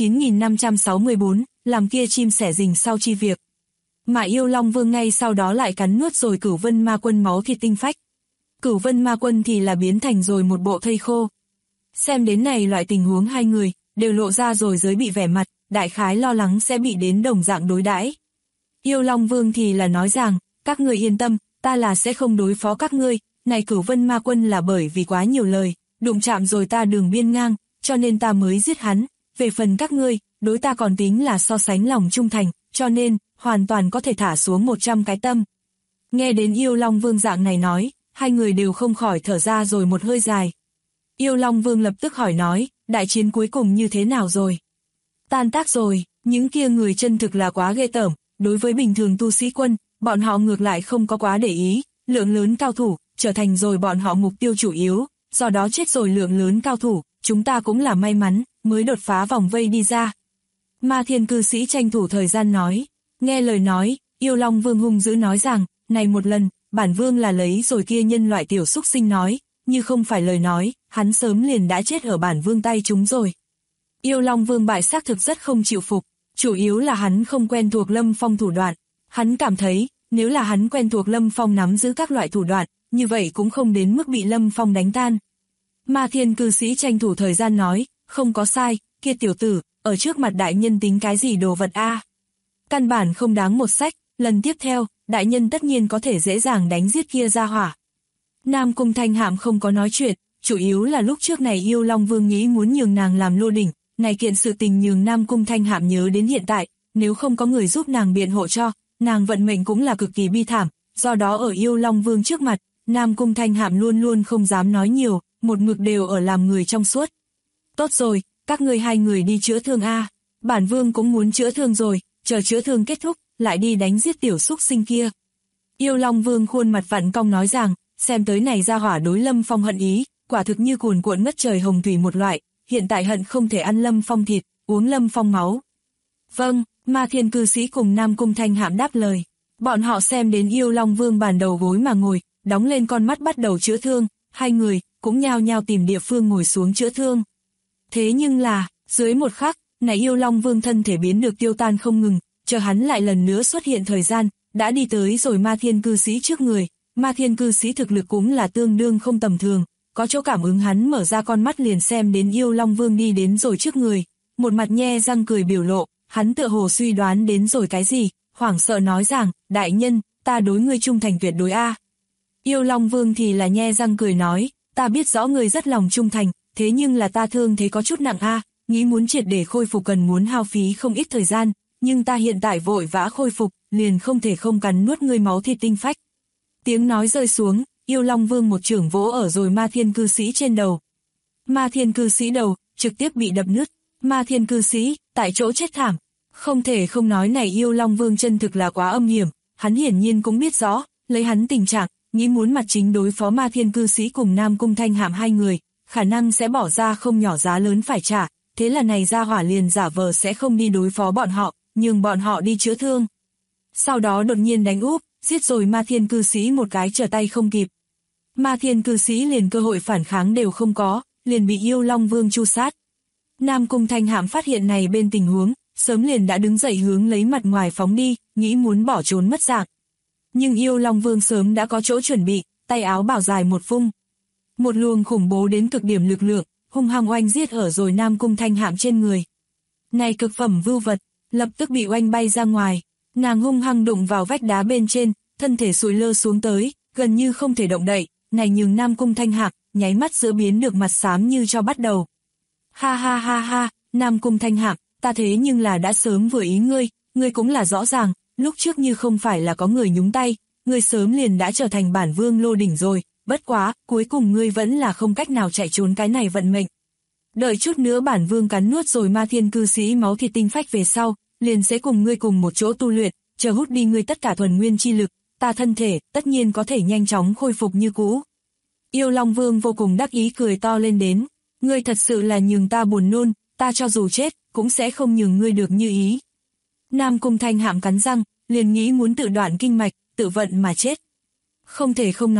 9564, làm kia chim sẻ rình sau chi việc. Mà Yêu Long Vương ngay sau đó lại cắn nuốt rồi Cửu Vân Ma Quân máu thịt tinh phách. Cửu Vân Ma Quân thì là biến thành rồi một bộ thây khô. Xem đến này loại tình huống hai người đều lộ ra rồi giới bị vẻ mặt, đại khái lo lắng sẽ bị đến đồng dạng đối đãi. Yêu Long Vương thì là nói rằng, các ngươi yên tâm, ta là sẽ không đối phó các ngươi, này Cửu Vân Ma Quân là bởi vì quá nhiều lời, đụng chạm rồi ta đường biên ngang, cho nên ta mới giết hắn, về phần các ngươi, đối ta còn tính là so sánh lòng trung thành, cho nên, hoàn toàn có thể thả xuống 100 cái tâm. Nghe đến Yêu Long Vương dạng này nói, hai người đều không khỏi thở ra rồi một hơi dài. Yêu Long Vương lập tức hỏi nói, đại chiến cuối cùng như thế nào rồi? Tan tác rồi, những kia người chân thực là quá ghê tởm, đối với bình thường tu sĩ quân, bọn họ ngược lại không có quá để ý, lượng lớn cao thủ, trở thành rồi bọn họ mục tiêu chủ yếu, do đó chết rồi lượng lớn cao thủ, chúng ta cũng là may mắn, mới đột phá vòng vây đi ra. Ma Thiên cư sĩ tranh thủ thời gian nói, nghe lời nói, Yêu Long Vương hung dữ nói rằng, này một lần, bản vương là lấy rồi kia nhân loại tiểu xúc sinh nói, như không phải lời nói, hắn sớm liền đã chết ở bản vương tay chúng rồi. Yêu Long Vương bại xác thực rất không chịu phục, chủ yếu là hắn không quen thuộc Lâm Phong thủ đoạn, hắn cảm thấy, nếu là hắn quen thuộc Lâm Phong nắm giữ các loại thủ đoạn, như vậy cũng không đến mức bị Lâm Phong đánh tan. Ma Thiên cư sĩ tranh thủ thời gian nói, không có sai, kia tiểu tử, ở trước mặt đại nhân tính cái gì đồ vật a? Căn bản không đáng một sách, lần tiếp theo, đại nhân tất nhiên có thể dễ dàng đánh giết kia ra hỏa. Nam Cung Thanh Hạm không có nói chuyện, chủ yếu là lúc trước này Yêu Long Vương nghĩ muốn nhường nàng làm lô đỉnh, này kiện sự tình nhường Nam Cung Thanh Hạm nhớ đến hiện tại, nếu không có người giúp nàng biện hộ cho, nàng vận mệnh cũng là cực kỳ bi thảm, do đó ở Yêu Long Vương trước mặt, Nam Cung Thanh Hạm luôn luôn không dám nói nhiều, một mực đều ở làm người trong suốt. Tốt rồi, các ngươi hai người đi chữa thương a, bản vương cũng muốn chữa thương rồi, chờ chữa thương kết thúc, lại đi đánh giết tiểu xúc sinh kia. Yêu Long Vương khuôn mặt vặn cong nói rằng, xem tới này ra hỏa đối Lâm Phong hận ý, quả thực như cuồn cuộn ngất trời hồng thủy một loại, hiện tại hận không thể ăn Lâm Phong thịt, uống Lâm Phong máu. Vâng, Ma Thiên cư sĩ cùng Nam Cung Thanh Hạm đáp lời. Bọn họ xem đến Yêu Long Vương bàn đầu gối mà ngồi, đóng lên con mắt bắt đầu chữa thương, hai người cũng nhao nhao tìm địa phương ngồi xuống chữa thương. Thế nhưng là, dưới một khắc, này Yêu Long Vương thân thể biến được tiêu tan không ngừng, chờ hắn lại lần nữa xuất hiện thời gian, đã đi tới rồi Ma Thiên cư sĩ trước người. Ma Thiên cư sĩ thực lực cũng là tương đương không tầm thường, có chỗ cảm ứng hắn mở ra con mắt liền xem đến Yêu Long Vương đi đến rồi trước người, một mặt nhe răng cười biểu lộ, hắn tựa hồ suy đoán đến rồi cái gì, hoảng sợ nói rằng, đại nhân, ta đối ngươi trung thành tuyệt đối a. Yêu Long Vương thì là nhe răng cười nói, ta biết rõ ngươi rất lòng trung thành, thế nhưng là ta thương thế có chút nặng a, nghĩ muốn triệt để khôi phục cần muốn hao phí không ít thời gian, nhưng ta hiện tại vội vã khôi phục, liền không thể không cắn nuốt ngươi máu thịt tinh phách. Tiếng nói rơi xuống, Yêu Long Vương một chưởng vỗ ở rồi Ma Thiên cư sĩ trên đầu. Ma Thiên cư sĩ đầu, trực tiếp bị đập nứt, Ma Thiên cư sĩ, tại chỗ chết thảm. Không thể không nói này Yêu Long Vương chân thực là quá âm hiểm, hắn hiển nhiên cũng biết rõ, lấy hắn tình trạng, nghĩ muốn mặt chính đối phó Ma Thiên cư sĩ cùng Nam Cung Thanh Hạm hai người, khả năng sẽ bỏ ra không nhỏ giá lớn phải trả, thế là này ra hỏa liền giả vờ sẽ không đi đối phó bọn họ, nhưng bọn họ đi chữa thương. Sau đó đột nhiên đánh úp, giết rồi Ma Thiên cư sĩ một cái trở tay không kịp. Ma Thiên cư sĩ liền cơ hội phản kháng đều không có, liền bị Yêu Long Vương tru sát. Nam Cung Thanh Hạm phát hiện này bên tình huống, sớm liền đã đứng dậy hướng lấy mặt ngoài phóng đi, nghĩ muốn bỏ trốn mất dạng. Nhưng Yêu Long Vương sớm đã có chỗ chuẩn bị, tay áo bảo dài một vung. Một luồng khủng bố đến cực điểm lực lượng, hung hăng oanh giết ở rồi Nam Cung Thanh Hạm trên người. Này cực phẩm vưu vật, lập tức bị oanh bay ra ngoài, nàng hung hăng đụng vào vách đá bên trên, thân thể sụi lơ xuống tới, gần như không thể động đậy, này nhường Nam Cung Thanh Hạm, nháy mắt giữa biến được mặt xám như cho bắt đầu. Ha ha ha ha, Nam Cung Thanh Hạm, ta thế nhưng là đã sớm vừa ý ngươi cũng là rõ ràng, lúc trước như không phải là có người nhúng tay, ngươi sớm liền đã trở thành bản vương lô đỉnh rồi, bất quá, cuối cùng ngươi vẫn là không cách nào chạy trốn cái này vận mệnh. Đợi chút nữa bản vương cắn nuốt rồi Ma Thiên cư sĩ máu thịt tinh phách về sau, liền sẽ cùng ngươi cùng một chỗ tu luyện, chờ hút đi ngươi tất cả thuần nguyên chi lực, ta thân thể, tất nhiên có thể nhanh chóng khôi phục như cũ. Yêu Long Vương vô cùng đắc ý cười to lên đến, ngươi thật sự là nhường ta buồn nôn, ta cho dù chết, cũng sẽ không nhường ngươi được như ý. Nam Cung Thanh Hạm cắn răng, liền nghĩ muốn tự đoạn kinh mạch, tự vận mà chết. Không thể không nói,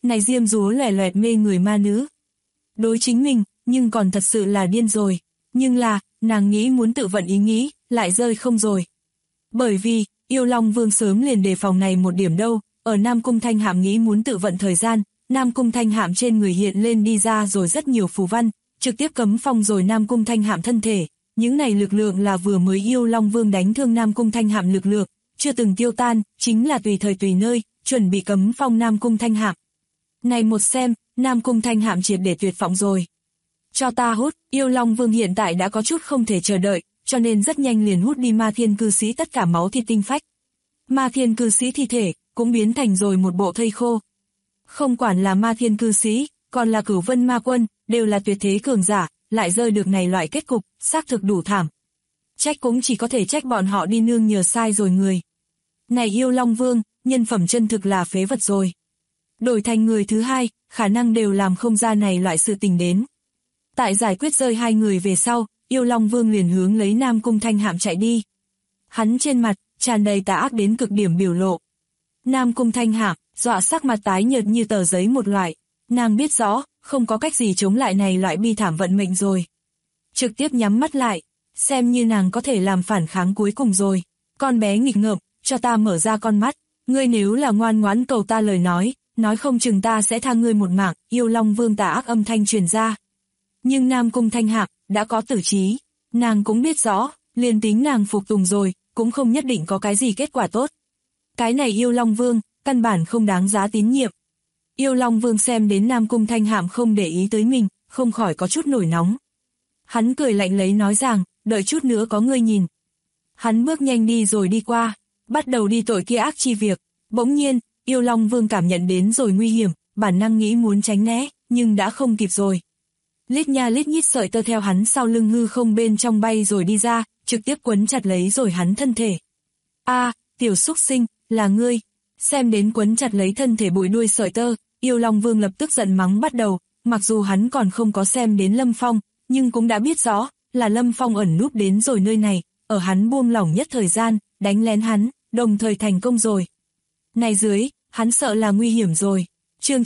này diêm dúa loẻ loẹt mê người ma nữ. Đối chính mình, nhưng còn thật sự là điên rồi. Nhưng là, nàng nghĩ muốn tự vận ý nghĩ, lại rơi không rồi. Bởi vì, Yêu Long Vương sớm liền đề phòng này một điểm đâu, ở Nam Cung Thanh Hạm nghĩ muốn tự vận thời gian, Nam Cung Thanh Hạm trên người hiện lên đi ra rồi rất nhiều phù văn, trực tiếp cấm phong rồi Nam Cung Thanh Hạm thân thể. Những này lực lượng là vừa mới Yêu Long Vương đánh thương Nam Cung Thanh Hạm lực lượng, chưa từng tiêu tan, chính là tùy thời tùy nơi, chuẩn bị cấm phong Nam Cung Thanh Hạm. Này một xem, Nam Cung Thanh Hạm triệt để tuyệt vọng rồi. Cho ta hút, Yêu Long Vương hiện tại đã có chút không thể chờ đợi, cho nên rất nhanh liền hút đi Ma Thiên cư sĩ tất cả máu thịt tinh phách. Ma Thiên cư sĩ thi thể, cũng biến thành rồi một bộ thây khô. Không quản là Ma Thiên cư sĩ, còn là Cửu Vân Ma Quân, đều là tuyệt thế cường giả, lại rơi được này loại kết cục, xác thực đủ thảm. Trách cũng chỉ có thể trách bọn họ đi nương nhờ sai rồi người. Này Yêu Long Vương, nhân phẩm chân thực là phế vật rồi. Đổi thành người thứ hai, khả năng đều làm không ra này loại sự tình đến. Tại giải quyết rơi hai người về sau, Yêu Long Vương liền hướng lấy Nam Cung Thanh Hạm chạy đi. Hắn trên mặt, tràn đầy tà ác đến cực điểm biểu lộ. Nam Cung Thanh Hạm, dọa sắc mặt tái nhợt như tờ giấy một loại. Nàng biết rõ, không có cách gì chống lại này loại bi thảm vận mệnh rồi. Trực tiếp nhắm mắt lại, xem như nàng có thể làm phản kháng cuối cùng rồi. Con bé nghịch ngợm, cho ta mở ra con mắt. Ngươi nếu là ngoan ngoãn cầu ta lời nói không chừng ta sẽ tha ngươi một mạng. Yêu Long Vương tà ác âm thanh truyền ra. Nhưng Nam Cung Thanh Hạm đã có tử trí, nàng cũng biết rõ, liền tính nàng phục tùng rồi, cũng không nhất định có cái gì kết quả tốt. Cái này Yêu Long Vương, căn bản không đáng giá tín nhiệm. Yêu Long Vương xem đến Nam Cung Thanh Hạm không để ý tới mình, không khỏi có chút nổi nóng. Hắn cười lạnh lấy nói rằng, đợi chút nữa có ngươi nhìn. Hắn bước nhanh đi rồi đi qua, bắt đầu đi tội kia ác chi việc. Bỗng nhiên, Yêu Long Vương cảm nhận đến rồi nguy hiểm, bản năng nghĩ muốn tránh né, nhưng đã không kịp rồi. Lít nha lít nhít sợi tơ theo hắn sau lưng hư không bên trong bay rồi đi ra, trực tiếp quấn chặt lấy rồi hắn thân thể. A, tiểu xúc sinh, là ngươi. Xem đến quấn chặt lấy thân thể bụi đuôi sợi tơ, Yêu Long Vương lập tức giận mắng bắt đầu, mặc dù hắn còn không có xem đến Lâm Phong, nhưng cũng đã biết rõ, là Lâm Phong ẩn núp đến rồi nơi này, ở hắn buông lỏng nhất thời gian, đánh lén hắn, đồng thời thành công rồi. Này dưới, hắn sợ là nguy hiểm rồi. Chương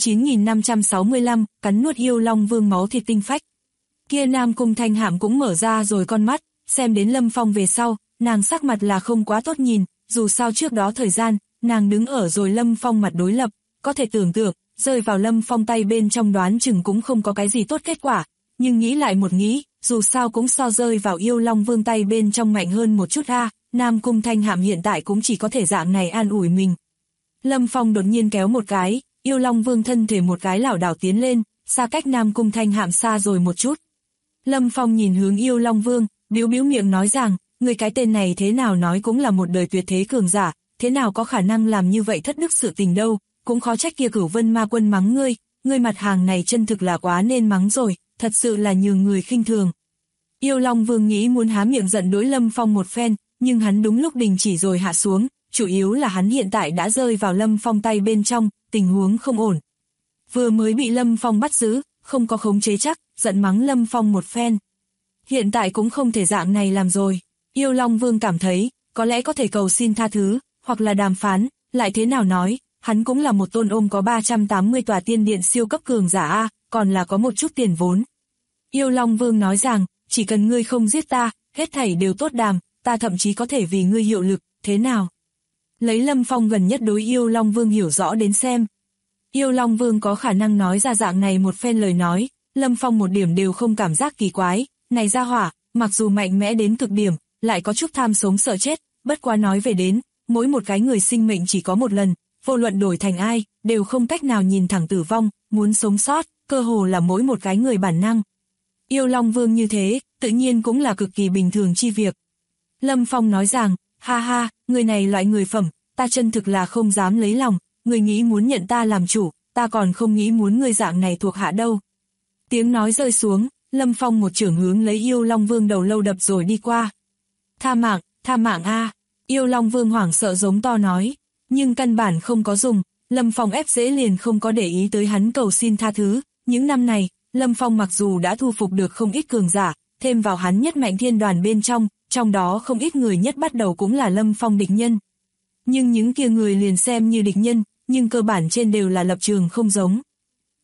9565, cắn nuốt Yêu Long Vương máu thịt tinh phách. Kia Nam Cung Thanh Hạm cũng mở ra rồi con mắt, xem đến Lâm Phong về sau, nàng sắc mặt là không quá tốt nhìn, dù sao trước đó thời gian, nàng đứng ở rồi Lâm Phong mặt đối lập, có thể tưởng tượng, rơi vào Lâm Phong tay bên trong đoán chừng cũng không có cái gì tốt kết quả, nhưng nghĩ lại một nghĩ, dù sao cũng so rơi vào Yêu Long Vương tay bên trong mạnh hơn một chút a. Nam Cung Thanh Hạm hiện tại cũng chỉ có thể dạng này an ủi mình. Lâm Phong đột nhiên kéo một cái, Yêu Long Vương thân thể một cái lảo đảo tiến lên, xa cách Nam Cung Thanh Hạm xa rồi một chút. Lâm Phong nhìn hướng Yêu Long Vương, bĩu bĩu miệng nói rằng, người cái tên này thế nào nói cũng là một đời tuyệt thế cường giả, thế nào có khả năng làm như vậy thất đức sự tình đâu, cũng khó trách kia Cửu Vân Ma Quân mắng ngươi mặt hàng này chân thực là quá nên mắng rồi, thật sự là nhường người khinh thường. Yêu Long Vương nghĩ muốn há miệng giận đối Lâm Phong một phen, nhưng hắn đúng lúc đình chỉ rồi hạ xuống, chủ yếu là hắn hiện tại đã rơi vào Lâm Phong tay bên trong, tình huống không ổn. Vừa mới bị Lâm Phong bắt giữ, không có khống chế chắc, giận mắng Lâm Phong một phen. Hiện tại cũng không thể dạng này làm rồi. Yêu Long Vương cảm thấy, có lẽ có thể cầu xin tha thứ, hoặc là đàm phán, lại thế nào nói, hắn cũng là một tôn ôm có 380 tòa tiên điện siêu cấp cường giả a, còn là có một chút tiền vốn. Yêu Long Vương nói rằng, chỉ cần ngươi không giết ta, hết thảy đều tốt đàm, ta thậm chí có thể vì ngươi hiệu lực, thế nào? Lấy Lâm Phong gần nhất đối Yêu Long Vương hiểu rõ đến xem. Yêu Long Vương có khả năng nói ra dạng này một phen lời nói, Lâm Phong một điểm đều không cảm giác kỳ quái, này ra hỏa, mặc dù mạnh mẽ đến cực điểm, lại có chút tham sống sợ chết, bất quá nói về đến, mỗi một cái người sinh mệnh chỉ có một lần, vô luận đổi thành ai, đều không cách nào nhìn thẳng tử vong, muốn sống sót, cơ hồ là mỗi một cái người bản năng. Yêu Long Vương như thế, tự nhiên cũng là cực kỳ bình thường chi việc. Lâm Phong nói rằng, ha ha, người này loại người phẩm, ta chân thực là không dám lấy lòng, người nghĩ muốn nhận ta làm chủ, ta còn không nghĩ muốn người dạng này thuộc hạ đâu. Tiếng nói rơi xuống, Lâm Phong một chưởng hướng lấy Yêu Long Vương đầu lâu đập rồi đi qua. Tha mạng a. Yêu Long Vương hoảng sợ giống to nói, nhưng căn bản không có dùng, Lâm Phong ép dễ liền không có để ý tới hắn cầu xin tha thứ. Những năm này, Lâm Phong mặc dù đã thu phục được không ít cường giả, thêm vào hắn nhất mạnh thiên đoàn bên trong đó không ít người nhất bắt đầu cũng là Lâm Phong địch nhân. Nhưng những kia người liền xem như địch nhân, nhưng cơ bản trên đều là lập trường không giống,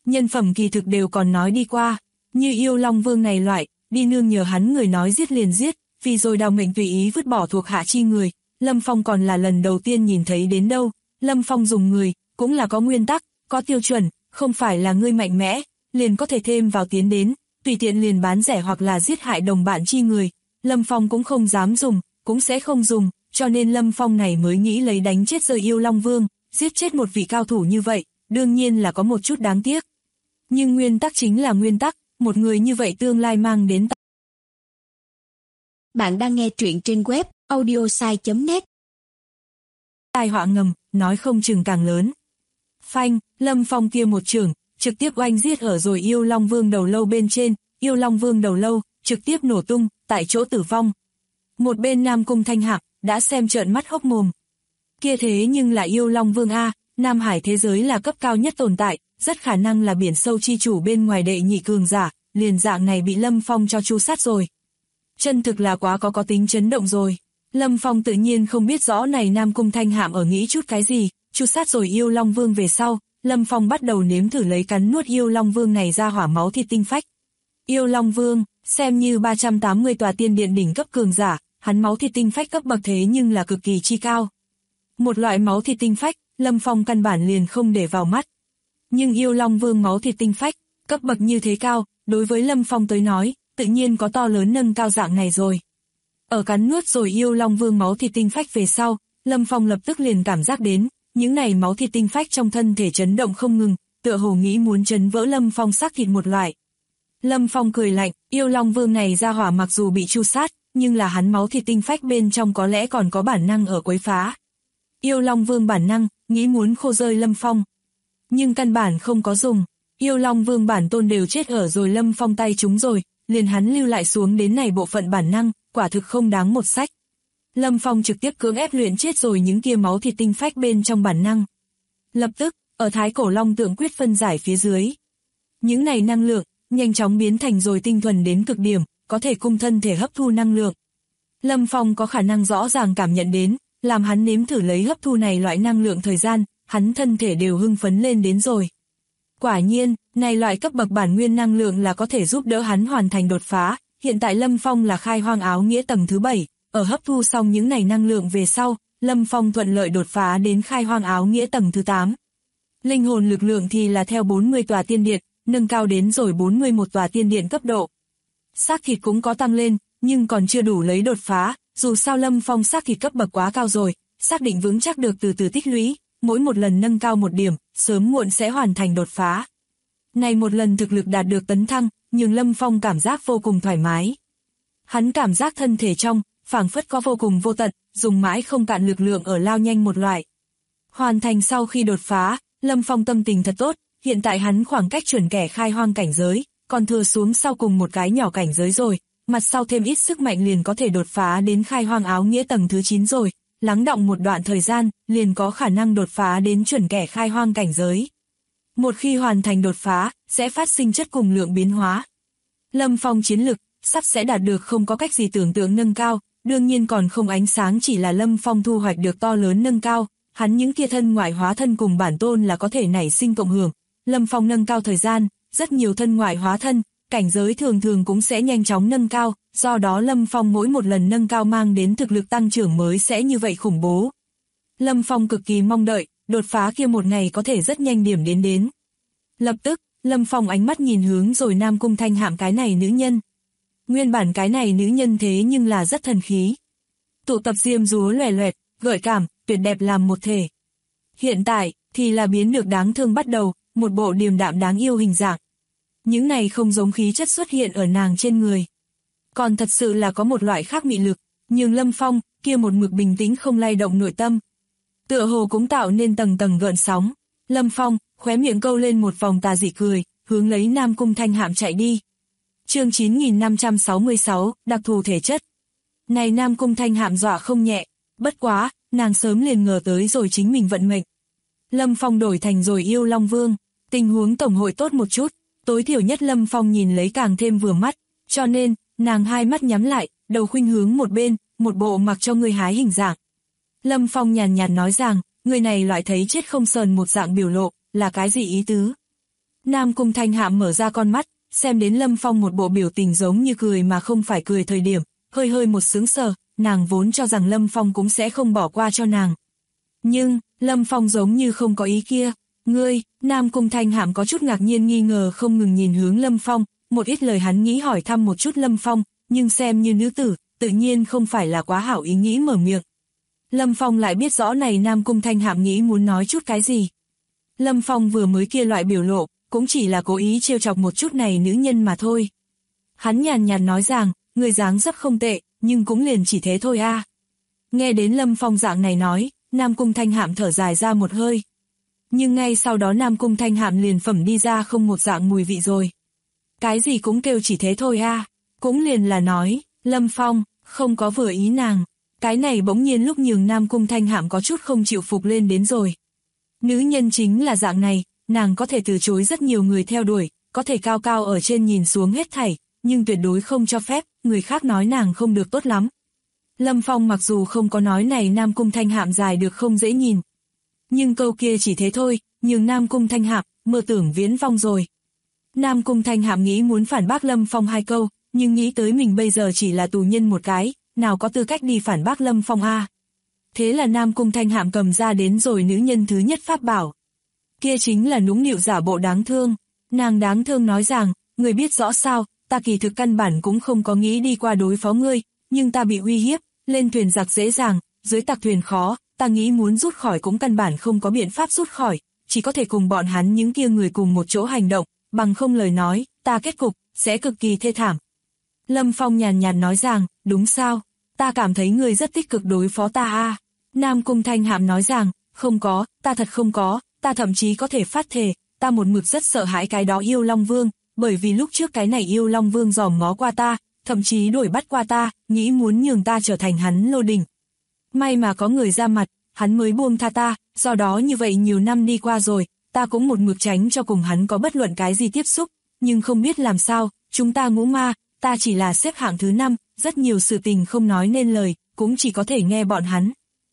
nhân phẩm kỳ thực đều còn nói đi qua, như Yêu Long Vương này loại, đi nương nhờ hắn người nói giết liền giết, vì rồi đào mệnh tùy ý vứt bỏ thuộc hạ chi người, Lâm Phong còn là lần đầu tiên nhìn thấy đến đâu. Lâm Phong dùng người, cũng là có nguyên tắc, có tiêu chuẩn, không phải là ngươi mạnh mẽ, liền có thể thêm vào tiến đến, tùy tiện liền bán rẻ hoặc là giết hại đồng bạn chi người. Lâm Phong cũng không dám dùng, cũng sẽ không dùng, cho nên Lâm Phong này mới nghĩ lấy đánh chết rơi Yêu Long Vương, giết chết một vị cao thủ như vậy, đương nhiên là có một chút đáng tiếc. Nhưng nguyên tắc chính là nguyên tắc, một người như vậy tương lai mang đến. Bạn đang nghe truyện trên web audiosai.net. Tai họa ngầm, nói không chừng càng lớn. Phanh, Lâm Phong kia một chưởng, trực tiếp oanh giết ở rồi Yêu Long Vương đầu lâu bên trên, Yêu Long Vương đầu lâu, trực tiếp nổ tung, tại chỗ tử vong. Một bên Nam Cung Thanh Hạc, đã xem trợn mắt hốc mồm. Kia thế nhưng là Yêu Long Vương A, Nam Hải thế giới là cấp cao nhất tồn tại, rất khả năng là biển sâu chi chủ bên ngoài đệ nhị cường giả, liền dạng này bị Lâm Phong cho chu sát rồi. Chân thực là quá có tính chấn động rồi. Lâm Phong tự nhiên không biết rõ này Nam Cung Thanh Hạm ở nghĩ chút cái gì, chu sát rồi Yêu Long Vương về sau, Lâm Phong bắt đầu nếm thử lấy cắn nuốt Yêu Long Vương này ra hỏa máu thịt tinh phách. Yêu Long Vương, xem như 380 tòa tiên điện đỉnh cấp cường giả, hắn máu thịt tinh phách cấp bậc thế nhưng là cực kỳ chi cao. Một loại máu thịt tinh phách, Lâm Phong căn bản liền không để vào mắt. Nhưng Yêu Long Vương máu thịt tinh phách, cấp bậc như thế cao, đối với Lâm Phong tới nói, tự nhiên có to lớn nâng cao dạng này rồi. Ở cắn nuốt rồi Yêu Long Vương máu thịt tinh phách về sau, Lâm Phong lập tức liền cảm giác đến, những này máu thịt tinh phách trong thân thể chấn động không ngừng, tựa hồ nghĩ muốn chấn vỡ Lâm Phong xác thịt một loại. Lâm Phong cười lạnh, Yêu Long Vương này ra hỏa mặc dù bị chu sát, nhưng là hắn máu thịt tinh phách bên trong có lẽ còn có bản năng ở quấy phá. Yêu Long Vương bản năng, nghĩ muốn khô rơi Lâm Phong. Nhưng căn bản không có dùng, Yêu Long Vương bản tôn đều chết ở rồi Lâm Phong tay chúng rồi, liền hắn lưu lại xuống đến này bộ phận bản năng, quả thực không đáng một sách. Lâm Phong trực tiếp cưỡng ép luyện chết rồi những kia máu thịt tinh phách bên trong bản năng. Lập tức, ở Thái Cổ Long Tượng Quyết phân giải phía dưới. Những này năng lượng, nhanh chóng biến thành rồi tinh thuần đến cực điểm, có thể cung thân thể hấp thu năng lượng. Lâm Phong có khả năng rõ ràng cảm nhận đến, làm hắn nếm thử lấy hấp thu này loại năng lượng thời gian, hắn thân thể đều hưng phấn lên đến rồi. Quả nhiên, này loại cấp bậc bản nguyên năng lượng là có thể giúp đỡ hắn hoàn thành đột phá, hiện tại Lâm Phong là khai hoang áo nghĩa tầng thứ 7, ở hấp thu xong những này năng lượng về sau, Lâm Phong thuận lợi đột phá đến khai hoang áo nghĩa tầng thứ 8. Linh hồn lực lượng thì là theo 40 tòa tiên điện, nâng cao đến rồi 41 tòa tiên điện cấp độ. Xác thịt cũng có tăng lên, nhưng còn chưa đủ lấy đột phá, dù sao Lâm Phong xác thịt cấp bậc quá cao rồi, xác định vững chắc được từ từ tích lũy, mỗi một lần nâng cao một điểm, sớm muộn sẽ hoàn thành đột phá. Này một lần thực lực đạt được tấn thăng, nhưng Lâm Phong cảm giác vô cùng thoải mái. Hắn cảm giác thân thể trong, phảng phất có vô cùng vô tận, dùng mãi không cạn lực lượng ở lao nhanh một loại. Hoàn thành sau khi đột phá, Lâm Phong tâm tình thật tốt, hiện tại hắn khoảng cách chuẩn kẻ khai hoang cảnh giới, còn thừa xuống sau cùng một cái nhỏ cảnh giới rồi, mặt sau thêm ít sức mạnh liền có thể đột phá đến khai hoang áo nghĩa tầng thứ 9 rồi, lắng đọng một đoạn thời gian, liền có khả năng đột phá đến chuẩn kẻ khai hoang cảnh giới. Một khi hoàn thành đột phá, sẽ phát sinh chất cùng lượng biến hóa. Lâm Phong chiến lực, sắp sẽ đạt được không có cách gì tưởng tượng nâng cao, đương nhiên còn không ánh sáng chỉ là Lâm Phong thu hoạch được to lớn nâng cao, hắn những kia thân ngoại hóa thân cùng bản tôn là có thể nảy sinh cộng hưởng. Lâm Phong nâng cao thời gian, rất nhiều thân ngoại hóa thân, cảnh giới thường thường cũng sẽ nhanh chóng nâng cao, do đó Lâm Phong mỗi một lần nâng cao mang đến thực lực tăng trưởng mới sẽ như vậy khủng bố. Lâm Phong cực kỳ mong đợi, đột phá kia một ngày có thể rất nhanh điểm đến. Lập tức, Lâm Phong ánh mắt nhìn hướng rồi Nam Cung Thanh Hạm cái này nữ nhân. Nguyên bản cái này nữ nhân thế nhưng là rất thần khí. Tụ tập diêm dúa loè loẹt, gợi cảm, tuyệt đẹp làm một thể. Hiện tại, thì là biến được đáng thương bắt đầu, một bộ điềm đạm đáng yêu hình dạng. Những này không giống khí chất xuất hiện ở nàng trên người. Còn thật sự là có một loại khác mị lực, nhưng Lâm Phong, kia một mực bình tĩnh không lay động nội tâm. Tựa hồ cũng tạo nên tầng tầng gợn sóng. Lâm Phong, khóe miệng câu lên một vòng tà dị cười, hướng lấy Nam Cung Thanh Hạm chạy đi. Chương 9566, đặc thù thể chất. Này Nam Cung Thanh Hạm dọa không nhẹ, bất quá, nàng sớm liền ngờ tới rồi chính mình vận mệnh. Lâm Phong đổi thành rồi Yêu Long Vương, tình huống tổng hội tốt một chút, tối thiểu nhất Lâm Phong nhìn lấy càng thêm vừa mắt, cho nên, nàng hai mắt nhắm lại, đầu khuynh hướng một bên, một bộ mặc cho người hái hình dạng. Lâm Phong nhàn nhạt nói rằng, người này loại thấy chết không sờn một dạng biểu lộ, là cái gì ý tứ? Nam Cung Thanh Hạm mở ra con mắt, xem đến Lâm Phong một bộ biểu tình giống như cười mà không phải cười thời điểm, hơi một sững sờ, nàng vốn cho rằng Lâm Phong cũng sẽ không bỏ qua cho nàng. Nhưng, Lâm Phong giống như không có ý kia. Ngươi, Nam Cung Thanh Hạm có chút ngạc nhiên nghi ngờ không ngừng nhìn hướng Lâm Phong, một ít lời hắn nghĩ hỏi thăm một chút Lâm Phong, nhưng xem như nữ tử, tự nhiên không phải là quá hảo ý nghĩ mở miệng. Lâm Phong lại biết rõ này Nam Cung Thanh Hạm nghĩ muốn nói chút cái gì. Lâm Phong vừa mới kia loại biểu lộ, cũng chỉ là cố ý trêu chọc một chút này nữ nhân mà thôi. Hắn nhàn nhạt nói rằng, người dáng dấp không tệ, nhưng cũng liền chỉ thế thôi a. Nghe đến Lâm Phong dạng này nói, Nam Cung Thanh Hạm thở dài ra một hơi. Nhưng ngay sau đó Nam Cung Thanh Hạm liền phẩm đi ra không một dạng mùi vị rồi. Cái gì cũng kêu chỉ thế thôi a, cũng liền là nói, Lâm Phong, không có vừa ý nàng. Cái này bỗng nhiên lúc nhường Nam Cung Thanh Hạm có chút không chịu phục lên đến rồi. Nữ nhân chính là dạng này, nàng có thể từ chối rất nhiều người theo đuổi, có thể cao cao ở trên nhìn xuống hết thảy, nhưng tuyệt đối không cho phép, người khác nói nàng không được tốt lắm. Lâm Phong mặc dù không có nói này Nam Cung Thanh Hạm dài được không dễ nhìn. Nhưng câu kia chỉ thế thôi, nhường Nam Cung Thanh Hạm, mơ tưởng viễn vong rồi. Nam Cung Thanh Hạm nghĩ muốn phản bác Lâm Phong hai câu, nhưng nghĩ tới mình bây giờ chỉ là tù nhân một cái, nào có tư cách đi phản bác Lâm Phong a. Thế là Nam Cung Thanh Hạm cầm ra đến rồi nữ nhân thứ nhất pháp bảo. Kia chính là nũng nịu giả bộ đáng thương. Nàng đáng thương nói rằng, người biết rõ sao, ta kỳ thực căn bản cũng không có nghĩ đi qua đối phó ngươi, nhưng ta bị uy hiếp, lên thuyền giặc dễ dàng, dưới tặc thuyền khó, ta nghĩ muốn rút khỏi cũng căn bản không có biện pháp rút khỏi, chỉ có thể cùng bọn hắn những kia người cùng một chỗ hành động, bằng không lời nói, ta kết cục sẽ cực kỳ thê thảm. Lâm Phong nhàn nhạt nói rằng, đúng sao, ta cảm thấy người rất tích cực đối phó ta a. Nam Cung Thanh Hạm nói rằng, không có, ta thật không có, ta thậm chí có thể phát thề, ta một mực rất sợ hãi cái đó yêu Long Vương, bởi vì lúc trước cái này yêu Long Vương dòm ngó qua ta, thậm chí đuổi bắt qua ta, nghĩ muốn nhường ta trở thành hắn lô đỉnh. May mà có người ra mặt, hắn mới buông tha ta, do đó như vậy nhiều năm đi qua rồi, ta cũng một mực tránh cho cùng hắn có bất luận cái gì tiếp xúc, nhưng không biết làm sao, chúng ta ngũ ma, ta chỉ là xếp hạng thứ 5, rất nhiều sự tình không nói nên lời, cũng chỉ có thể nghe bọn hắn.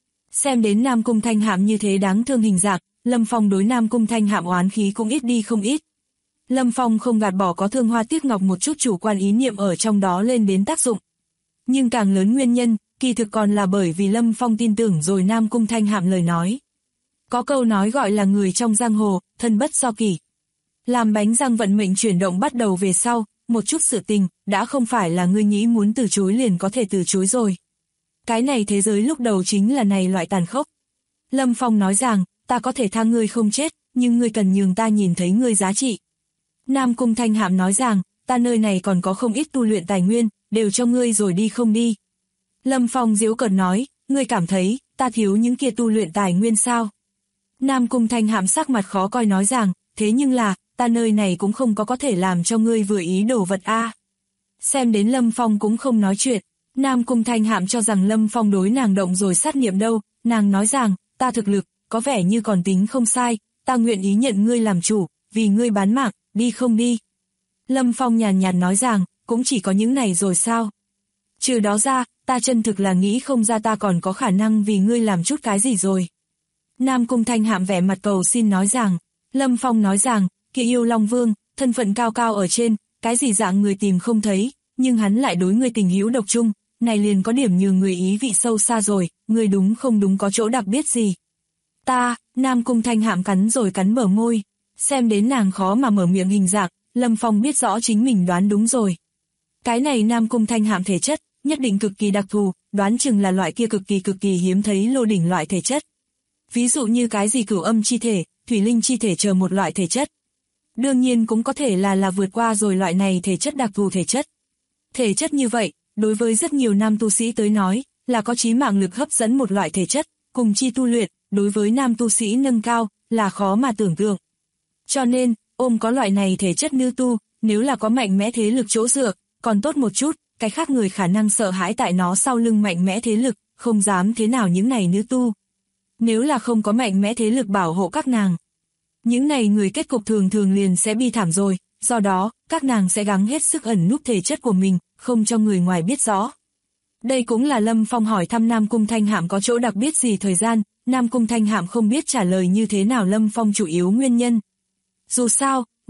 Xem đến Nam Cung Thanh Hạm như thế đáng thương hình dạng, Lâm Phong đối Nam Cung Thanh Hạm oán khí cũng ít đi không ít. Lâm Phong không gạt bỏ có thương hoa tiếc ngọc một chút chủ quan ý niệm ở trong đó lên đến tác dụng. Nhưng càng lớn nguyên nhân, kỳ thực còn là bởi vì Lâm Phong tin tưởng rồi Nam Cung Thanh Hạm lời nói. Có câu nói gọi là người trong giang hồ, thân bất do kỷ. Làm bánh răng vận mệnh chuyển động bắt đầu về sau, một chút sự tình, đã không phải là ngươi nghĩ muốn từ chối liền có thể từ chối rồi. Cái này thế giới lúc đầu chính là này loại tàn khốc. Lâm Phong nói rằng, ta có thể tha ngươi không chết, nhưng ngươi cần nhường ta nhìn thấy ngươi giá trị. Nam Cung Thanh Hạm nói rằng, ta nơi này còn có không ít tu luyện tài nguyên, đều cho ngươi rồi đi không đi. Lâm Phong giễu cợt nói, ngươi cảm thấy, ta thiếu những kia tu luyện tài nguyên sao? Nam Cung Thanh Hạm sắc mặt khó coi nói rằng, thế nhưng là, ta nơi này cũng không có thể làm cho ngươi vừa ý đồ vật a. Xem đến Lâm Phong cũng không nói chuyện, Nam Cung Thanh Hạm cho rằng Lâm Phong đối nàng động rồi sát niệm đâu, nàng nói rằng, ta thực lực, có vẻ như còn tính không sai, ta nguyện ý nhận ngươi làm chủ, vì ngươi bán mạng, đi không đi. Lâm Phong nhàn nhạt nói rằng, cũng chỉ có những này rồi sao? Trừ đó ra, ta chân thực là nghĩ không ra ta còn có khả năng vì ngươi làm chút cái gì rồi. Nam Cung Thanh Hạm vẻ mặt cầu xin nói rằng, Lâm Phong nói rằng, kia yêu Long Vương, thân phận cao cao ở trên, cái gì dạng người tìm không thấy, nhưng hắn lại đối ngươi tình hữu độc trung, này liền có điểm như người ý vị sâu xa rồi, ngươi đúng không đúng có chỗ đặc biệt gì. Ta, Nam Cung Thanh Hạm cắn rồi cắn bờ môi, xem đến nàng khó mà mở miệng hình dạng, Lâm Phong biết rõ chính mình đoán đúng rồi. Cái này Nam Cung Thanh Hạm thể chất, nhất định cực kỳ đặc thù, đoán chừng là loại kia cực kỳ hiếm thấy lô đỉnh loại thể chất. Ví dụ như cái gì cửu âm chi thể, thủy linh chi thể chờ một loại thể chất. Đương nhiên cũng có thể là vượt qua rồi loại này thể chất đặc thù thể chất. Thể chất như vậy, đối với rất nhiều nam tu sĩ tới nói, là có chí mạng lực hấp dẫn một loại thể chất, cùng chi tu luyện, đối với nam tu sĩ nâng cao, là khó mà tưởng tượng. Cho nên, ôm có loại này thể chất nữ tu, nếu là có mạnh mẽ thế lực chỗ dựa, còn tốt một chút, cái khác người khả năng sợ hãi tại nó sau lưng mạnh mẽ thế lực, không dám thế nào những này nữ tu. Nếu là không có mạnh mẽ thế lực bảo hộ các nàng, những này người kết cục thường thường liền sẽ bi thảm rồi, do đó, các nàng sẽ gắng hết sức ẩn núp thể chất của mình, không cho người ngoài biết rõ. Đây cũng là Lâm Phong hỏi thăm Nam Cung Thanh Hạm có chỗ đặc biệt gì thời gian, Nam Cung Thanh Hạm không biết trả lời như thế nào Lâm Phong chủ yếu nguyên nhân. Dù sao,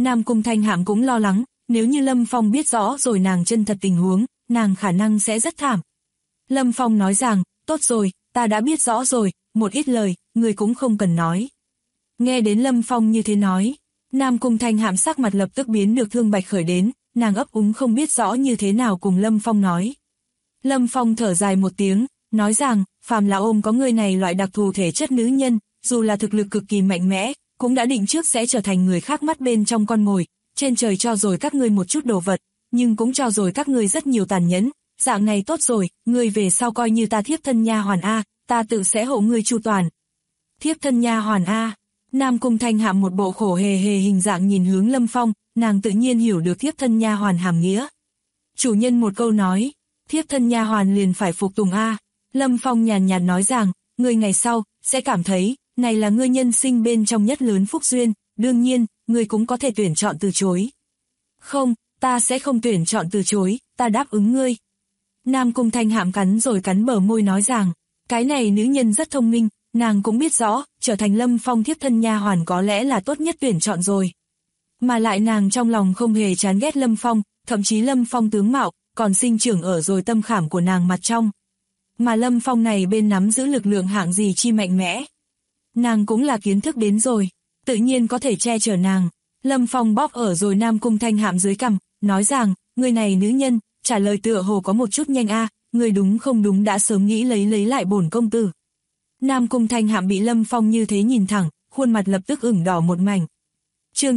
Nam Cung Thanh Hạm cũng lo lắng, nếu như Lâm Phong biết rõ rồi nàng chân thật tình huống, nàng khả năng sẽ rất thảm. Lâm Phong nói rằng, tốt rồi, ta đã biết rõ rồi, một ít lời, người cũng không cần nói. Nghe đến Lâm Phong như thế nói, Nam Cung Thanh Hạm sắc mặt lập tức biến được thương bạch khởi đến, nàng ấp úng không biết rõ như thế nào cùng Lâm Phong nói. Lâm Phong thở dài một tiếng, nói rằng, phàm là ôm có người này loại đặc thù thể chất nữ nhân, dù là thực lực cực kỳ mạnh mẽ, cũng đã định trước sẽ trở thành người khác mắt bên trong con mồi, trên trời cho rồi các ngươi một chút đồ vật, nhưng cũng cho rồi các ngươi rất nhiều tàn nhẫn, dạng này tốt rồi, ngươi về sau coi như ta thiếp thân nha hoàn A, ta tự sẽ hộ ngươi chu toàn. Thiếp thân nha hoàn A. Nam Cung Thanh Hạm một bộ khổ hề hề hình dạng nhìn hướng Lâm Phong, nàng tự nhiên hiểu được thiếp thân nha hoàn hàm nghĩa. Chủ nhân một câu nói, thiếp thân nha hoàn liền phải phục tùng A. Lâm Phong nhàn nhạt nói rằng, ngươi ngày sau, sẽ cảm thấy, này là ngươi nhân sinh bên trong nhất lớn phúc duyên, đương nhiên, ngươi cũng có thể tuyển chọn từ chối. Không, ta sẽ không tuyển chọn từ chối, ta đáp ứng ngươi. Nam Cung Thanh Hạm cắn rồi cắn bờ môi nói rằng, cái này nữ nhân rất thông minh, nàng cũng biết rõ, trở thành Lâm Phong thiếp thân nha hoàn có lẽ là tốt nhất tuyển chọn rồi. Mà lại nàng trong lòng không hề chán ghét Lâm Phong, thậm chí Lâm Phong tướng mạo, còn sinh trưởng ở rồi tâm khảm của nàng mặt trong. Mà Lâm Phong này bên nắm giữ lực lượng hạng gì chi mạnh mẽ. Nàng cũng là kiến thức đến rồi, tự nhiên có thể che chở nàng. Lâm Phong bóp ở rồi Nam Cung Thanh Hạm dưới cằm, nói rằng, người này nữ nhân, trả lời tựa hồ có một chút nhanh a, người đúng không đúng đã sớm nghĩ lấy lại bổn công tử. Nam Cung Thanh Hạm bị Lâm Phong như thế nhìn thẳng, khuôn mặt lập tức ửng đỏ một mảnh. Chương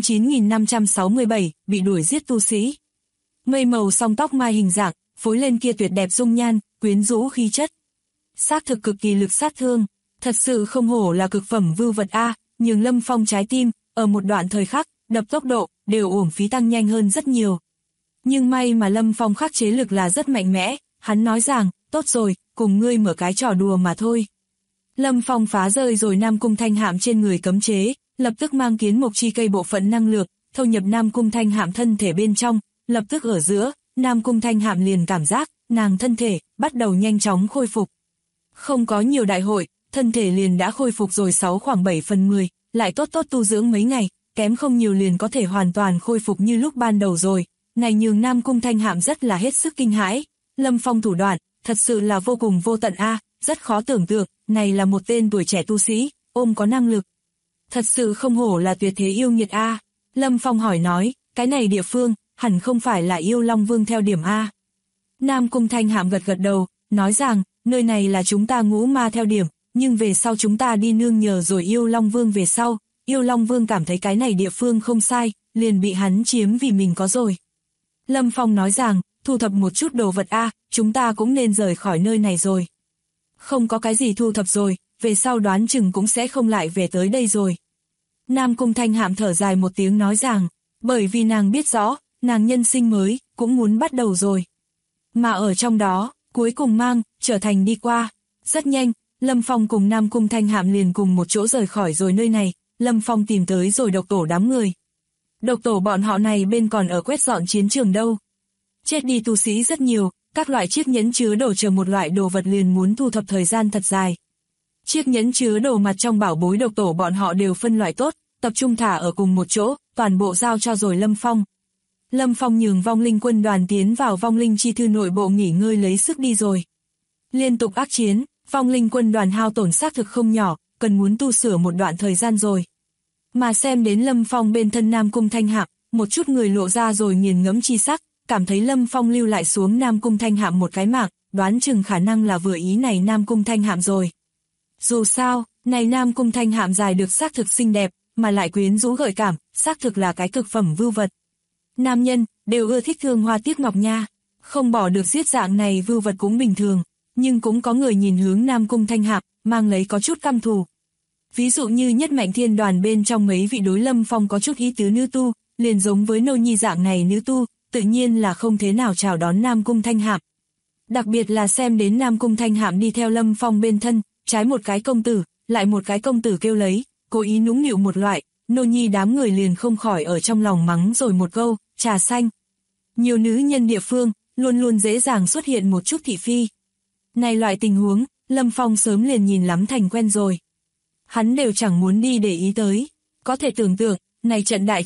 9567, bị đuổi giết tu sĩ. Mây màu song tóc mai hình dạng, phối lên kia tuyệt đẹp dung nhan, quyến rũ khí chất. Xác thực cực kỳ lực sát thương, thật sự không hổ là cực phẩm vưu vật a, nhường Lâm Phong trái tim, ở một đoạn thời khắc, đập tốc độ, đều uổng phí tăng nhanh hơn rất nhiều. Nhưng may mà Lâm Phong khắc chế lực là rất mạnh mẽ, hắn nói rằng, tốt rồi, cùng ngươi mở cái trò đùa mà thôi. Lâm Phong phá rơi rồi Nam Cung Thanh Hạm trên người cấm chế, lập tức mang kiến mộc chi cây bộ phận năng lượng, thâu nhập Nam Cung Thanh Hạm thân thể bên trong, lập tức ở giữa, Nam Cung Thanh Hạm liền cảm giác, nàng thân thể, bắt đầu nhanh chóng khôi phục. Không có nhiều đại hội, thân thể liền đã khôi phục rồi khoảng 7/10, lại tốt tu dưỡng mấy ngày, kém không nhiều liền có thể hoàn toàn khôi phục như lúc ban đầu rồi. Này nhường Nam Cung Thanh Hạm rất là hết sức kinh hãi. Lâm Phong thủ đoạn, thật sự là vô cùng vô tận a, rất khó tưởng tượng, này là một tên tuổi trẻ tu sĩ, ôm có năng lực. Thật sự không hổ là tuyệt thế yêu nghiệt a. Lâm Phong hỏi nói, cái này địa phương, hẳn không phải là Yêu Long Vương theo điểm a. Nam Cung Thanh Hạm gật đầu, nói rằng, nơi này là chúng ta ngũ ma theo điểm, nhưng về sau chúng ta đi nương nhờ rồi Yêu Long Vương về sau, Yêu Long Vương cảm thấy cái này địa phương không sai, liền bị hắn chiếm vì mình có rồi. Lâm Phong nói rằng, thu thập một chút đồ vật a, chúng ta cũng nên rời khỏi nơi này rồi. Không có cái gì thu thập rồi, về sau đoán chừng cũng sẽ không lại về tới đây rồi. Nam Cung Thanh Hạm thở dài một tiếng nói rằng, bởi vì nàng biết rõ, nàng nhân sinh mới, cũng muốn bắt đầu rồi. Mà ở trong đó, cuối cùng trở thành đi qua. Rất nhanh, Lâm Phong cùng Nam Cung Thanh Hạm liền cùng một chỗ rời khỏi rồi nơi này, Lâm Phong tìm tới rồi độc tổ đám người. Độc tổ bọn họ này bên còn ở quét dọn chiến trường đâu. Chết đi tu sĩ rất nhiều, các loại chiếc nhẫn chứa đồ chờ một loại đồ vật liền muốn thu thập thời gian thật dài. Chiếc nhẫn chứa đồ mặt trong bảo bối độc tổ bọn họ đều phân loại tốt, tập trung thả ở cùng một chỗ, toàn bộ giao cho rồi Lâm Phong. Lâm Phong nhường vong linh quân đoàn tiến vào vong linh chi thư nội bộ nghỉ ngơi lấy sức đi rồi. Liên tục ác chiến, vong linh quân đoàn hao tổn xác thực không nhỏ, cần muốn tu sửa một đoạn thời gian rồi. Mà xem đến Lâm Phong bên thân Nam Cung Thanh Hạm, một chút người lộ ra rồi nghiền ngẫm chi sắc, cảm thấy Lâm Phong lưu lại xuống Nam Cung Thanh Hạm một cái mạng, đoán chừng khả năng là vừa ý này Nam Cung Thanh Hạm rồi. Dù sao, này Nam Cung Thanh Hạm dài được xác thực xinh đẹp, mà lại quyến rũ gợi cảm, xác thực là cái cực phẩm vưu vật. Nam nhân, đều ưa thích thương hoa tiếc ngọc nha, không bỏ được giết dạng này vưu vật cũng bình thường, nhưng cũng có người nhìn hướng Nam Cung Thanh Hạm, mang lấy có chút căm thù. Ví dụ như Nhất Mạnh Thiên đoàn bên trong mấy vị đối Lâm Phong có chút ý tứ nữ tu, liền giống với nô nhi dạng này nữ tu, tự nhiên là không thế nào chào đón Nam Cung Thanh Hạm. Đặc biệt là xem đến Nam Cung Thanh Hạm đi theo Lâm Phong bên thân, trái một cái công tử, lại một cái công tử kêu lấy, cố ý nũng nịu một loại, nô nhi đám người liền không khỏi ở trong lòng mắng rồi một câu, trà xanh. Nhiều nữ nhân địa phương, luôn luôn dễ dàng xuất hiện một chút thị phi. Này loại tình huống, Lâm Phong sớm liền nhìn lắm thành quen rồi. Hắn đều chẳng muốn đi để ý tới. Có thể tưởng tượng, này trận đại chiến,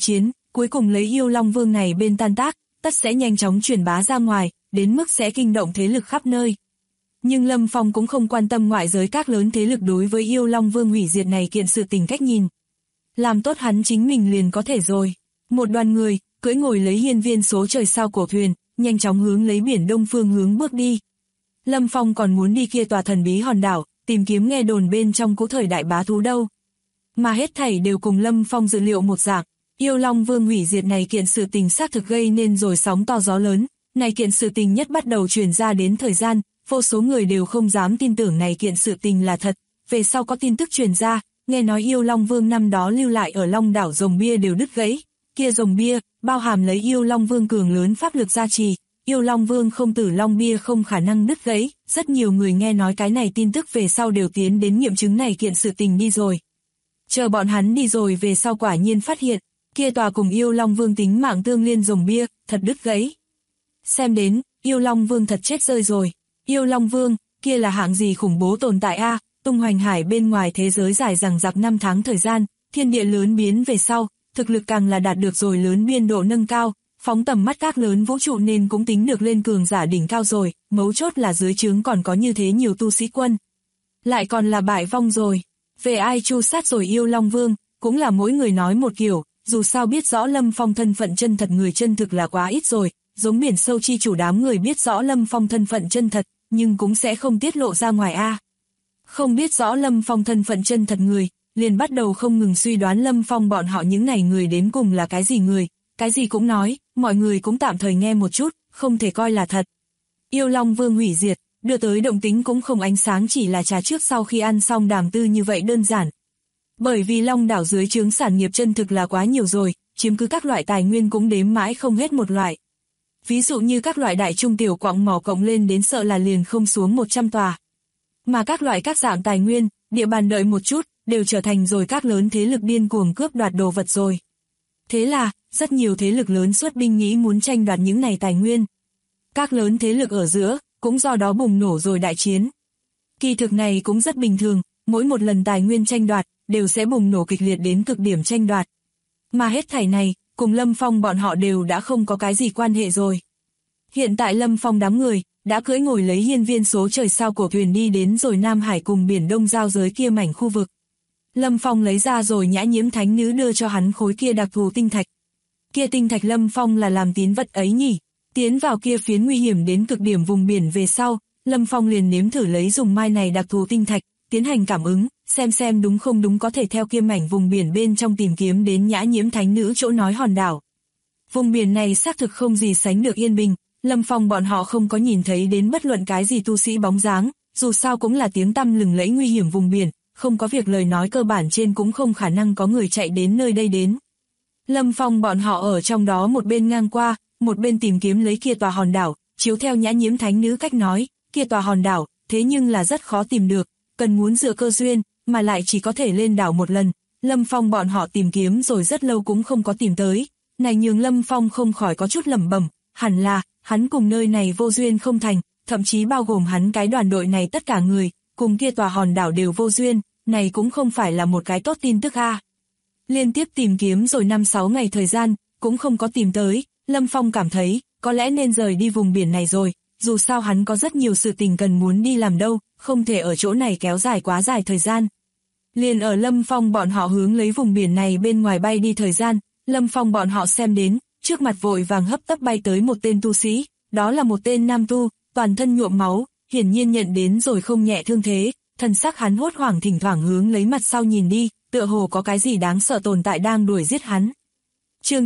cuối cùng lấy yêu Long Vương này bên tan tác, tất sẽ nhanh chóng truyền bá ra ngoài, đến mức sẽ kinh động thế lực khắp nơi. Nhưng Lâm Phong cũng không quan tâm ngoại giới các lớn thế lực đối với yêu Long Vương hủy diệt này kiện sự tình cách nhìn. Làm tốt hắn chính mình liền có thể rồi. Một đoàn người, cưỡi ngồi lấy hiên viên số trời sao cổ thuyền, nhanh chóng hướng lấy biển đông phương hướng bước đi. Lâm Phong còn muốn đi kia tòa thần bí hòn đảo, tìm kiếm nghe đồn bên trong cũ thời đại bá thú đâu. Mà hết thảy đều cùng Lâm Phong dự liệu một dạng, yêu Long Vương hủy diệt này kiện sự tình xác thực gây nên rồi sóng to gió lớn, này kiện sự tình nhất bắt đầu truyền ra đến thời gian, vô số người đều không dám tin tưởng này kiện sự tình là thật, về sau có tin tức truyền ra, nghe nói yêu Long Vương năm đó lưu lại ở Long đảo rồng bia đều đứt gãy, kia rồng bia, bao hàm lấy yêu Long Vương cường lớn pháp lực gia trì, yêu Long Vương không tử Long bia không khả năng đứt gãy, rất nhiều người nghe nói cái này tin tức về sau đều tiến đến nghiệm chứng này kiện sự tình đi rồi. Chờ bọn hắn đi rồi về sau quả nhiên phát hiện, kia tòa cùng yêu Long Vương tính mạng tương liên rồng bia, thật đứt gãy. Xem đến, yêu Long Vương thật chết rơi rồi. Yêu Long Vương, kia là hạng gì khủng bố tồn tại a, tung hoành hải bên ngoài thế giới dài dằng dặc 5 tháng thời gian, thiên địa lớn biến về sau, thực lực càng là đạt được rồi lớn biên độ nâng cao, phóng tầm mắt các lớn vũ trụ nên cũng tính được lên cường giả đỉnh cao rồi, mấu chốt là dưới trướng còn có như thế nhiều tu sĩ quân. Lại còn là bại vong rồi. Về ai tru sát rồi yêu Long Vương, cũng là mỗi người nói một kiểu, dù sao biết rõ Lâm Phong thân phận chân thật người chân thực là quá ít rồi, giống biển sâu chi chủ đám người biết rõ Lâm Phong thân phận chân thật, nhưng cũng sẽ không tiết lộ ra ngoài a. Không biết rõ Lâm Phong thân phận chân thật người, liền bắt đầu không ngừng suy đoán Lâm Phong bọn họ những này người đến cùng là cái gì người, cái gì cũng nói, mọi người cũng tạm thời nghe một chút, không thể coi là thật. Yêu Long Vương hủy diệt, đưa tới động tính cũng không ánh sáng chỉ là trà trước sau khi ăn xong đàm tư như vậy đơn giản. Bởi vì Long đảo dưới trướng sản nghiệp chân thực là quá nhiều rồi, chiếm cứ các loại tài nguyên cũng đếm mãi không hết một loại. Ví dụ như các loại đại trung tiểu quặng mỏ cộng lên đến sợ là liền không xuống 100 tòa. Mà các loại các dạng tài nguyên, địa bàn đợi một chút, đều trở thành rồi các lớn thế lực điên cuồng cướp đoạt đồ vật rồi. Thế là, rất nhiều thế lực lớn xuất binh nghĩ muốn tranh đoạt những này tài nguyên. Các lớn thế lực ở giữa, cũng do đó bùng nổ rồi đại chiến. Kỳ thực này cũng rất bình thường, mỗi một lần tài nguyên tranh đoạt, đều sẽ bùng nổ kịch liệt đến cực điểm tranh đoạt. Mà hết thảy này, cùng Lâm Phong bọn họ đều đã không có cái gì quan hệ rồi. Hiện tại Lâm Phong đám người, đã cưỡi ngồi lấy hiên viên số trời sao cổ thuyền đi đến rồi Nam Hải cùng biển Đông giao giới kia mảnh khu vực. Lâm Phong lấy ra rồi Nhã Nhiễm Thánh Nữ đưa cho hắn khối kia đặc thù tinh thạch. Kia tinh thạch Lâm Phong là làm tín vật ấy nhỉ? Tiến vào kia phiến nguy hiểm đến cực điểm vùng biển về sau, Lâm Phong liền nếm thử lấy dùng mai này đặc thù tinh thạch, tiến hành cảm ứng, xem đúng không đúng có thể theo kia mảnh vùng biển bên trong tìm kiếm đến Nhã Nhiễm Thánh Nữ chỗ nói hòn đảo. Vùng biển này xác thực không gì sánh được yên bình, Lâm Phong bọn họ không có nhìn thấy đến bất luận cái gì tu sĩ bóng dáng, dù sao cũng là tiếng tăm lừng lẫy nguy hiểm vùng biển, không có việc lời nói cơ bản trên cũng không khả năng có người chạy đến nơi đây đến. Lâm Phong bọn họ ở trong đó một bên ngang qua, một bên tìm kiếm lấy kia tòa hòn đảo, chiếu theo Nhã Nhiễm Thánh Nữ cách nói, kia tòa hòn đảo, thế nhưng là rất khó tìm được, cần muốn dựa cơ duyên, mà lại chỉ có thể lên đảo một lần. Lâm Phong bọn họ tìm kiếm rồi rất lâu cũng không có tìm tới, này nhường Lâm Phong không khỏi có chút lẩm bẩm, hẳn là, hắn cùng nơi này vô duyên không thành, thậm chí bao gồm hắn cái đoàn đội này tất cả người, cùng kia tòa hòn đảo đều vô duyên, này cũng không phải là một cái tốt tin tức a. Liên tiếp tìm kiếm rồi 5-6 ngày thời gian, cũng không có tìm tới, Lâm Phong cảm thấy, có lẽ nên rời đi vùng biển này rồi, dù sao hắn có rất nhiều sự tình cần muốn đi làm đâu, không thể ở chỗ này kéo dài quá dài thời gian. Liền ở Lâm Phong bọn họ hướng lấy vùng biển này bên ngoài bay đi thời gian, Lâm Phong bọn họ xem đến, trước mặt vội vàng hấp tấp bay tới một tên tu sĩ, đó là một tên nam tu, toàn thân nhuộm máu, hiển nhiên nhận đến rồi không nhẹ thương thế, thần sắc hắn hốt hoảng thỉnh thoảng hướng lấy mặt sau nhìn đi, tựa hồ có cái gì đáng sợ tồn tại đang đuổi giết hắn. Chương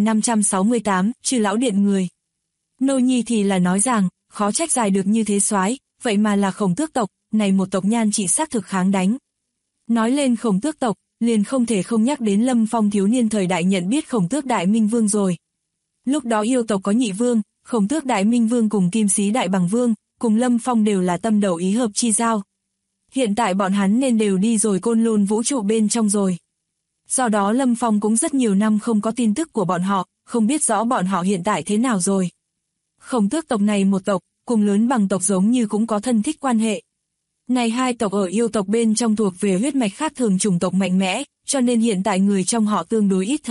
9568, Trừ lão điện người. Nô nhi thì là nói rằng, khó trách dài được như thế soái, vậy mà là Khổng Tước tộc, này một tộc nhan trị xác thực kháng đánh. Nói lên Khổng Tước tộc, liền không thể không nhắc đến Lâm Phong thiếu niên thời đại nhận biết Khổng Tước Đại Minh Vương rồi. Lúc đó yêu tộc có nhị vương, Khổng Tước Đại Minh Vương cùng Kim Sĩ Đại Bằng Vương, cùng Lâm Phong đều là tâm đầu ý hợp chi giao. Hiện tại bọn hắn nên đều đi rồi Côn Lôn vũ trụ bên trong rồi. Do đó Lâm Phong cũng rất nhiều năm không có tin tức của bọn họ, không biết rõ bọn họ hiện tại thế nào rồi. Khổng Tước tộc này một tộc, cùng lớn bằng tộc giống như cũng có thân thích quan hệ. Này hai tộc ở yêu tộc bên trong thuộc về huyết mạch khác thường chủng tộc mạnh mẽ, cho nên hiện tại người trong họ tương đối ít thấy,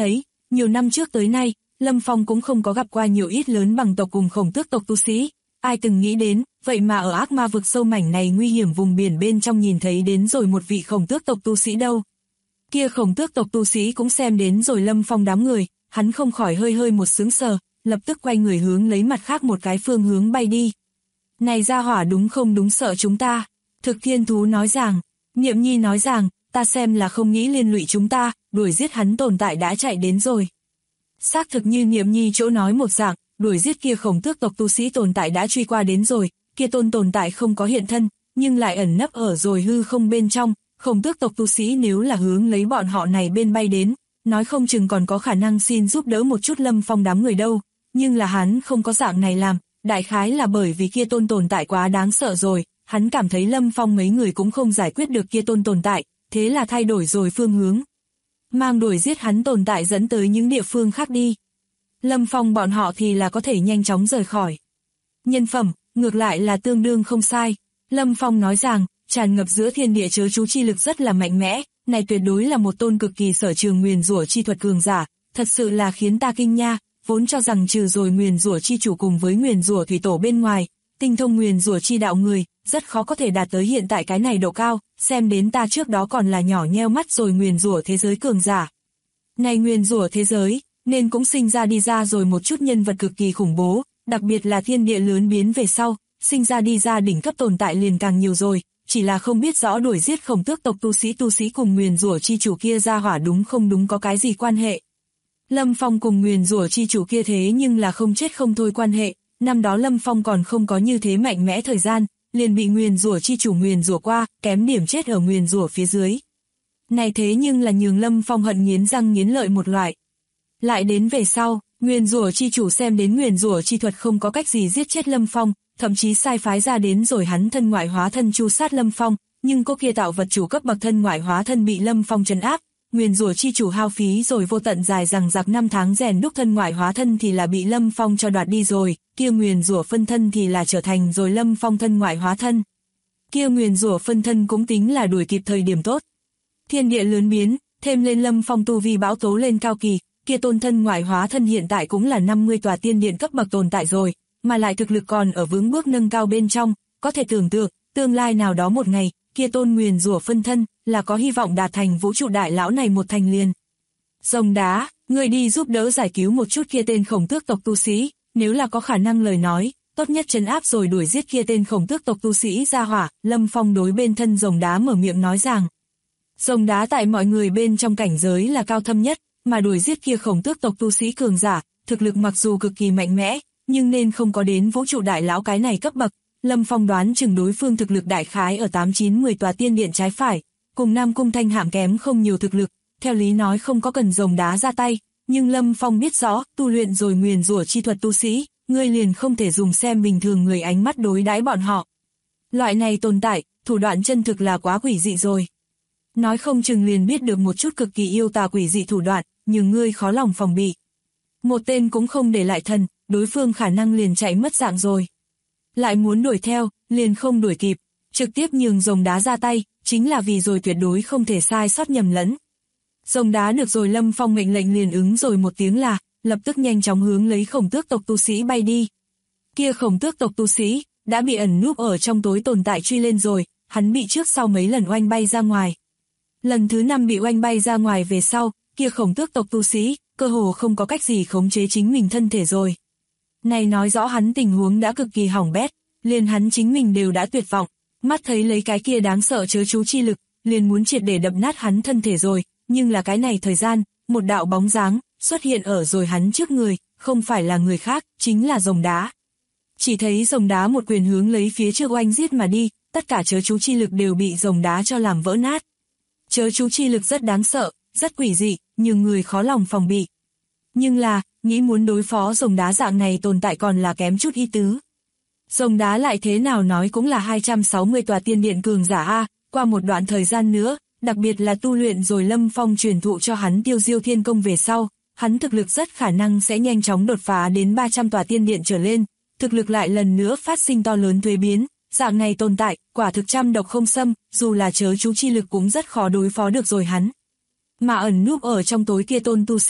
Nhiều năm trước tới nay, Lâm Phong cũng không có gặp qua nhiều ít lớn bằng tộc cùng Khổng Tước tộc tu sĩ. Ai từng nghĩ đến, vậy mà ở ác ma vực sâu mảnh này nguy hiểm vùng biển bên trong nhìn thấy đến rồi một vị Khổng Tước tộc tu sĩ đâu. Kia Khổng Tước tộc tu sĩ cũng xem đến rồi Lâm Phong đám người, hắn không khỏi hơi một sững sờ, lập tức quay người hướng lấy mặt khác một cái phương hướng bay đi. Này gia hỏa đúng không đúng sợ chúng ta. Thực Thiên Thú nói rằng, Niệm Nhi nói rằng, ta xem là không nghĩ liên lụy chúng ta, đuổi giết hắn tồn tại đã chạy đến rồi. Xác thực như Niệm Nhi chỗ nói một dạng, đuổi giết kia Khổng Tước tộc tu sĩ tồn tại đã truy qua đến rồi, kia tồn tại không có hiện thân, nhưng lại ẩn nấp ở rồi hư không bên trong. Khổng Tước tộc tu sĩ nếu là hướng lấy bọn họ này bên bay đến, nói không chừng còn có khả năng xin giúp đỡ một chút Lâm Phong đám người đâu, nhưng là hắn không có dạng này làm, đại khái là bởi vì kia tồn tại quá đáng sợ rồi, hắn cảm thấy Lâm Phong mấy người cũng không giải quyết được kia tồn tại, thế là thay đổi rồi phương hướng. Mang đuổi giết hắn tồn tại dẫn tới những địa phương khác đi. Lâm Phong bọn họ thì là có thể nhanh chóng rời khỏi. Nhân phẩm, ngược lại là tương đương không sai. Lâm Phong nói rằng, tràn ngập giữa thiên địa chớ chú chi lực rất là mạnh mẽ, này tuyệt đối là một tôn cực kỳ sở trường nguyền rủa chi thuật cường giả, thật sự là khiến ta kinh nha, vốn cho rằng trừ rồi nguyền rủa chi chủ cùng với nguyền rủa thủy tổ bên ngoài, tinh thông nguyền rủa chi đạo người, rất khó có thể đạt tới hiện tại cái này độ cao, xem đến ta trước đó còn là nhỏ nheo mắt rồi nguyền rủa thế giới cường giả. Này nguyền rủa thế giới, nên cũng sinh ra đi ra rồi một chút nhân vật cực kỳ khủng bố, đặc biệt là thiên địa lớn biến về sau, sinh ra đi ra đỉnh cấp tồn tại liền càng nhiều rồi, chỉ là không biết rõ đuổi giết Khổng Tước tộc tu sĩ cùng nguyền rủa chi chủ kia ra hỏa đúng không đúng có cái gì quan hệ. Lâm Phong cùng nguyền rủa chi chủ kia thế nhưng là không chết không thôi quan hệ, năm đó Lâm Phong còn không có như thế mạnh mẽ thời gian, liền bị nguyền rủa chi chủ nguyền rủa qua, kém điểm chết ở nguyền rủa phía dưới. Này thế nhưng là nhường Lâm Phong hận nghiến răng nghiến lợi một loại. Lại đến về sau, nguyền rủa chi chủ xem đến nguyền rủa chi thuật không có cách gì giết chết Lâm Phong, thậm chí sai phái ra đến rồi hắn thân ngoại hóa thân chu sát Lâm Phong, nhưng cô kia tạo vật chủ cấp bậc thân ngoại hóa thân bị Lâm Phong trấn áp, nguyền rủa chi chủ hao phí rồi vô tận dài rằng giặc 5 tháng rèn đúc thân ngoại hóa thân thì là bị Lâm Phong cho đoạt đi rồi, kia nguyền rủa phân thân thì là trở thành rồi Lâm Phong thân ngoại hóa thân. Kia nguyền rủa phân thân cũng tính là đuổi kịp thời điểm tốt. Thiên địa lớn biến, thêm lên Lâm Phong tu vi bão tố lên cao kỳ, kia tôn thân ngoại hóa thân hiện tại cũng là 50 tòa tiên điện cấp bậc tồn tại rồi, mà lại thực lực còn ở vững bước nâng cao bên trong, có thể tưởng tượng, tương lai nào đó một ngày, kia tôn nguyền rủa phân thân là có hy vọng đạt thành vũ trụ đại lão này một thành liền. Rồng đá, người đi giúp đỡ giải cứu một chút kia tên Khổng Tước tộc tu sĩ, nếu là có khả năng lời nói, tốt nhất trấn áp rồi đuổi giết kia tên Khổng Tước tộc tu sĩ ra hỏa. Lâm Phong đối bên thân rồng đá mở miệng nói rằng, rồng đá tại mọi người bên trong cảnh giới là cao thâm nhất, mà đuổi giết kia Khổng Tước tộc tu sĩ cường giả, thực lực mặc dù cực kỳ mạnh mẽ, nhưng nên không có đến vũ trụ đại lão cái này cấp bậc. Lâm Phong đoán chừng đối phương thực lực đại khái ở 8-9-10 tòa tiên điện trái phải, cùng Nam Cung Thanh Hạm kém không nhiều thực lực, theo lý nói không có cần rồng đá ra tay, nhưng Lâm Phong biết rõ, tu luyện rồi nguyền rủa chi thuật tu sĩ, ngươi liền không thể dùng xem bình thường người ánh mắt đối đãi bọn họ. Loại này tồn tại, thủ đoạn chân thực là quá quỷ dị rồi. Nói không chừng liền biết được một chút cực kỳ yêu tà quỷ dị thủ đoạn, nhưng ngươi khó lòng phòng bị. Một tên cũng không để lại thần, đối phương khả năng liền chạy mất dạng rồi. Lại muốn đuổi theo, liền không đuổi kịp, trực tiếp nhường rồng đá ra tay, chính là vì rồi tuyệt đối không thể sai sót nhầm lẫn. Rồng đá được rồi Lâm Phong mệnh lệnh liền ứng rồi một tiếng là, lập tức nhanh chóng hướng lấy Khổng Tước tộc tu sĩ bay đi. Kia Khổng Tước tộc tu sĩ, đã bị ẩn núp ở trong tối tồn tại truy lên rồi, hắn bị trước sau mấy lần oanh bay ra ngoài. Lần thứ 5 bị oanh bay ra ngoài về sau, kia Khổng Tước tộc tu sĩ, cơ hồ không có cách gì khống chế chính mình thân thể rồi. Này nói rõ hắn tình huống đã cực kỳ hỏng bét, liền hắn chính mình đều đã tuyệt vọng, mắt thấy lấy cái kia đáng sợ chớ chú chi lực, liền muốn triệt để đập nát hắn thân thể rồi, nhưng là cái này thời gian, một đạo bóng dáng xuất hiện ở rồi hắn trước người, không phải là người khác, chính là rồng đá. Chỉ thấy rồng đá một quyền hướng lấy phía trước oanh giết mà đi, tất cả chớ chú chi lực đều bị rồng đá cho làm vỡ nát. Chớ chú chi lực rất đáng sợ, rất quỷ dị, nhưng người khó lòng phòng bị. Nhưng là, nghĩ muốn đối phó rồng đá dạng này tồn tại còn là kém chút ý tứ. Rồng đá lại thế nào nói cũng là 260 tòa tiên điện cường giả a, qua một đoạn thời gian nữa, đặc biệt là tu luyện rồi Lâm Phong truyền thụ cho hắn Tiêu Diêu Thiên Công về sau, hắn thực lực rất khả năng sẽ nhanh chóng đột phá đến 300 tòa tiên điện trở lên, thực lực lại lần nữa phát sinh to lớn thuế biến, dạng này tồn tại, quả thực trăm độc không xâm, dù là chớ chú chi lực cũng rất khó đối phó được rồi hắn. Mà ẩn núp ở trong tối kia tôn tu sĩ,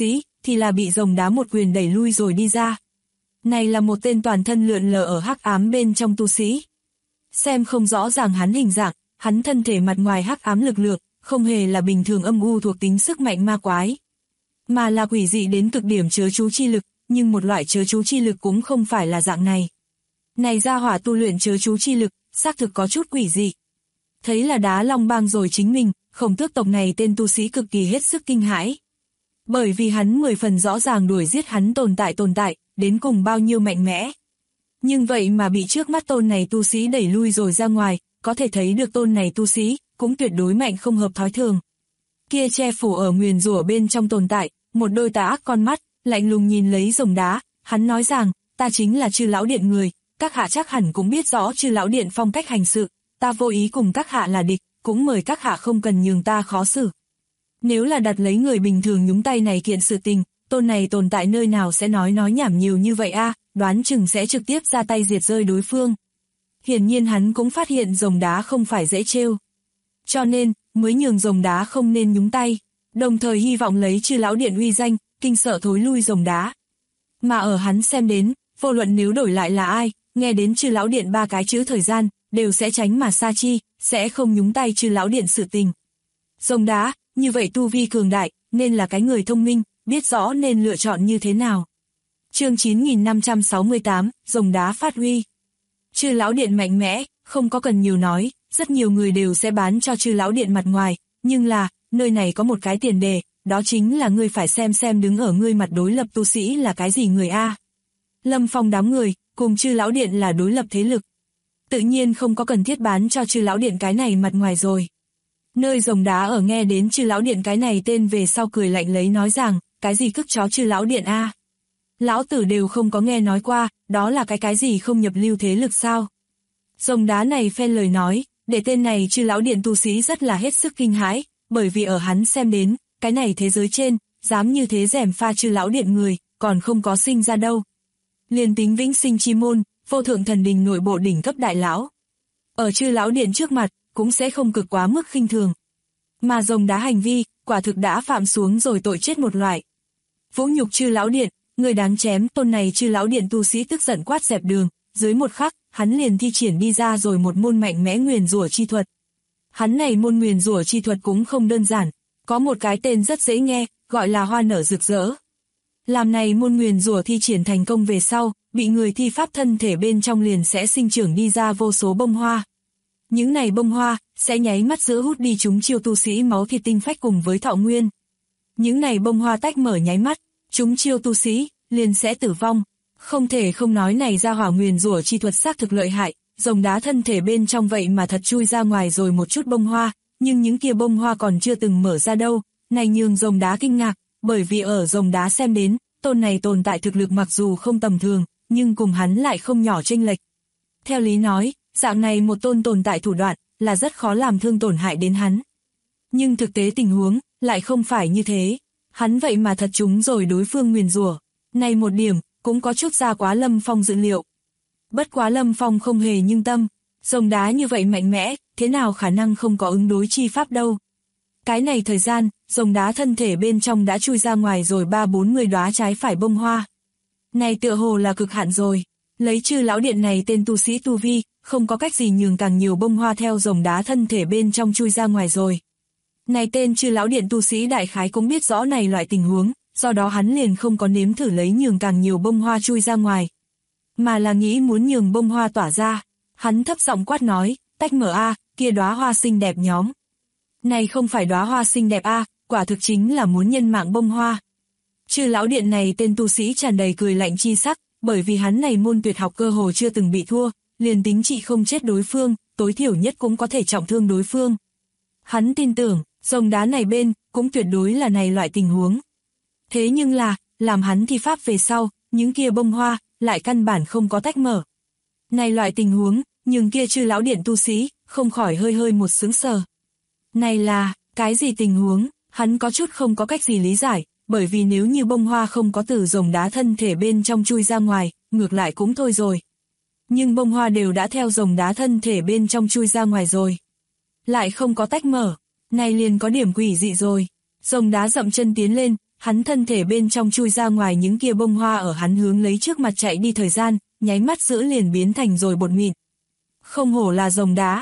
thì là bị rồng đá một quyền đẩy lui rồi đi ra. Này là một tên toàn thân lượn lờ ở hắc ám bên trong tu sĩ. Xem không rõ ràng hắn hình dạng, hắn thân thể mặt ngoài hắc ám lực lượng, không hề là bình thường âm u thuộc tính sức mạnh ma quái, mà là quỷ dị đến cực điểm chớ chú chi lực, nhưng một loại chớ chú chi lực cũng không phải là dạng này. Này gia hỏa tu luyện chớ chú chi lực, xác thực có chút quỷ dị. Thấy là đá long bang rồi chính mình, Khổng Tước tộc này tên tu sĩ cực kỳ hết sức kinh hãi. Bởi vì hắn 10 phần rõ ràng đuổi giết hắn tồn tại, đến cùng bao nhiêu mạnh mẽ. Nhưng vậy mà bị trước mắt tôn này tu sĩ đẩy lui rồi ra ngoài, có thể thấy được tôn này tu sĩ, cũng tuyệt đối mạnh không hợp thói thường. Kia che phủ ở nguyền rủa bên trong tồn tại, một đôi tà ác con mắt, lạnh lùng nhìn lấy rồng đá, hắn nói rằng, ta chính là Chư Lão Điện người, các hạ chắc hẳn cũng biết rõ Chư Lão Điện phong cách hành sự, ta vô ý cùng các hạ là địch, cũng mời các hạ không cần nhường ta khó xử. Nếu là đặt lấy người bình thường nhúng tay này kiện sự tình, tôn này tồn tại nơi nào sẽ nói nhảm nhiều như vậy a, đoán chừng sẽ trực tiếp ra tay diệt rơi đối phương. Hiển nhiên hắn cũng phát hiện rồng đá không phải dễ trêu, cho nên mới nhường rồng đá không nên nhúng tay, đồng thời hy vọng lấy Chư Lão Điện uy danh, kinh sợ thối lui rồng đá. Mà ở hắn xem đến, vô luận nếu đổi lại là ai, nghe đến Chư Lão Điện 3 cái chữ thời gian, đều sẽ tránh mà xa chi, sẽ không nhúng tay Chư Lão Điện sự tình. Rồng đá, như vậy tu vi cường đại, nên là cái người thông minh, biết rõ nên lựa chọn như thế nào. Chương 9568, rồng đá phát huy. Chư Lão Điện mạnh mẽ, không có cần nhiều nói, rất nhiều người đều sẽ bán cho Chư Lão Điện mặt ngoài, nhưng là, nơi này có một cái tiền đề, đó chính là ngươi phải xem đứng ở ngươi mặt đối lập tu sĩ là cái gì người a. Lâm Phong đám người, cùng Chư Lão Điện là đối lập thế lực. Tự nhiên không có cần thiết bán cho Chư Lão Điện cái này mặt ngoài rồi. Nơi rồng đá ở nghe đến Chư Lão Điện cái này tên về sau cười lạnh lấy nói rằng, cái gì cức chó Chư Lão Điện a? Lão tử đều không có nghe nói qua, đó là cái gì không nhập lưu thế lực sao? Rồng đá này phen lời nói, để tên này Chư Lão Điện tu sĩ rất là hết sức kinh hãi, bởi vì ở hắn xem đến, cái này thế giới trên, dám như thế gièm pha Chư Lão Điện người, còn không có sinh ra đâu. Liền tính vĩnh sinh chi môn, vô thượng thần đình nội bộ đỉnh cấp đại lão, ở Chư Lão Điện trước mặt, cũng sẽ không cực quá mức khinh thường. Mà rồng đá hành vi, quả thực đã phạm xuống rồi tội chết một loại. Vũ nhục Chư Lão Điện, người đáng chém, tôn này Chư Lão Điện tu sĩ tức giận quát dẹp đường, dưới một khắc, hắn liền thi triển đi ra rồi một môn mạnh mẽ nguyền rủa chi thuật. Hắn này môn nguyền rủa chi thuật cũng không đơn giản, có một cái tên rất dễ nghe, gọi là hoa nở rực rỡ. Làm này môn nguyền rủa thi triển thành công về sau, bị người thi pháp thân thể bên trong liền sẽ sinh trưởng đi ra vô số bông hoa. Những này bông hoa, sẽ nháy mắt giữa hút đi chúng chiêu tu sĩ máu thịt tinh phách cùng với thọ nguyên. Những này bông hoa tách mở nháy mắt, chúng chiêu tu sĩ, liền sẽ tử vong. Không thể không nói này ra hỏa nguyền rủa chi thuật xác thực lợi hại, rồng đá thân thể bên trong vậy mà thật chui ra ngoài rồi một chút bông hoa, nhưng những kia bông hoa còn chưa từng mở ra đâu, này nhường rồng đá kinh ngạc, bởi vì ở rồng đá xem đến, tôn này tồn tại thực lực mặc dù không tầm thường, nhưng cùng hắn lại không nhỏ chênh lệch. Theo lý nói, dạng này một tôn tồn tại thủ đoạn, là rất khó làm thương tổn hại đến hắn. Nhưng thực tế tình huống, lại không phải như thế. Hắn vậy mà thật trúng rồi đối phương nguyền rủa. Này một điểm, cũng có chút ra quá Lâm Phong dự liệu. Bất quá Lâm Phong không hề nhưng tâm, rồng đá như vậy mạnh mẽ, thế nào khả năng không có ứng đối chi pháp đâu. Cái này thời gian, rồng đá thân thể bên trong đã chui ra ngoài rồi 3-40 đóa trái phải bông hoa. Này tựa hồ là cực hạn rồi. Lấy Chư Lão Điện này tên tu sĩ tu vi, không có cách gì nhường càng nhiều bông hoa theo rồng đá thân thể bên trong chui ra ngoài rồi. Này tên Chư Lão Điện tu sĩ đại khái cũng biết rõ này loại tình huống, do đó hắn liền không có nếm thử lấy nhường càng nhiều bông hoa chui ra ngoài, mà là nghĩ muốn nhường bông hoa tỏa ra. Hắn thấp giọng quát nói, tách mở a, kia đóa hoa xinh đẹp nhóm. Này không phải đóa hoa xinh đẹp a, quả thực chính là muốn nhân mạng bông hoa. Chư Lão Điện này tên tu sĩ tràn đầy cười lạnh chi sắc, bởi vì hắn này môn tuyệt học cơ hồ chưa từng bị thua, liền tính trị không chết đối phương, tối thiểu nhất cũng có thể trọng thương đối phương. Hắn tin tưởng, rồng đá này bên, cũng tuyệt đối là này loại tình huống. Thế nhưng là, làm hắn thi pháp về sau, những kia bông hoa, lại căn bản không có tách mở. Này loại tình huống, nhưng kia Chư Lão Điện tu sĩ, không khỏi hơi một sững sờ. Này là, cái gì tình huống, hắn có chút không có cách gì lý giải, bởi vì nếu như bông hoa không có từ rồng đá thân thể bên trong chui ra ngoài, ngược lại cũng thôi rồi. Nhưng bông hoa đều đã theo rồng đá thân thể bên trong chui ra ngoài rồi. Lại không có tách mở, này liền có điểm quỷ dị rồi. Rồng đá dậm chân tiến lên, hắn thân thể bên trong chui ra ngoài những kia bông hoa ở hắn hướng lấy trước mặt chạy đi thời gian, nháy mắt giữa liền biến thành rồi bột mịn. Không hổ là rồng đá,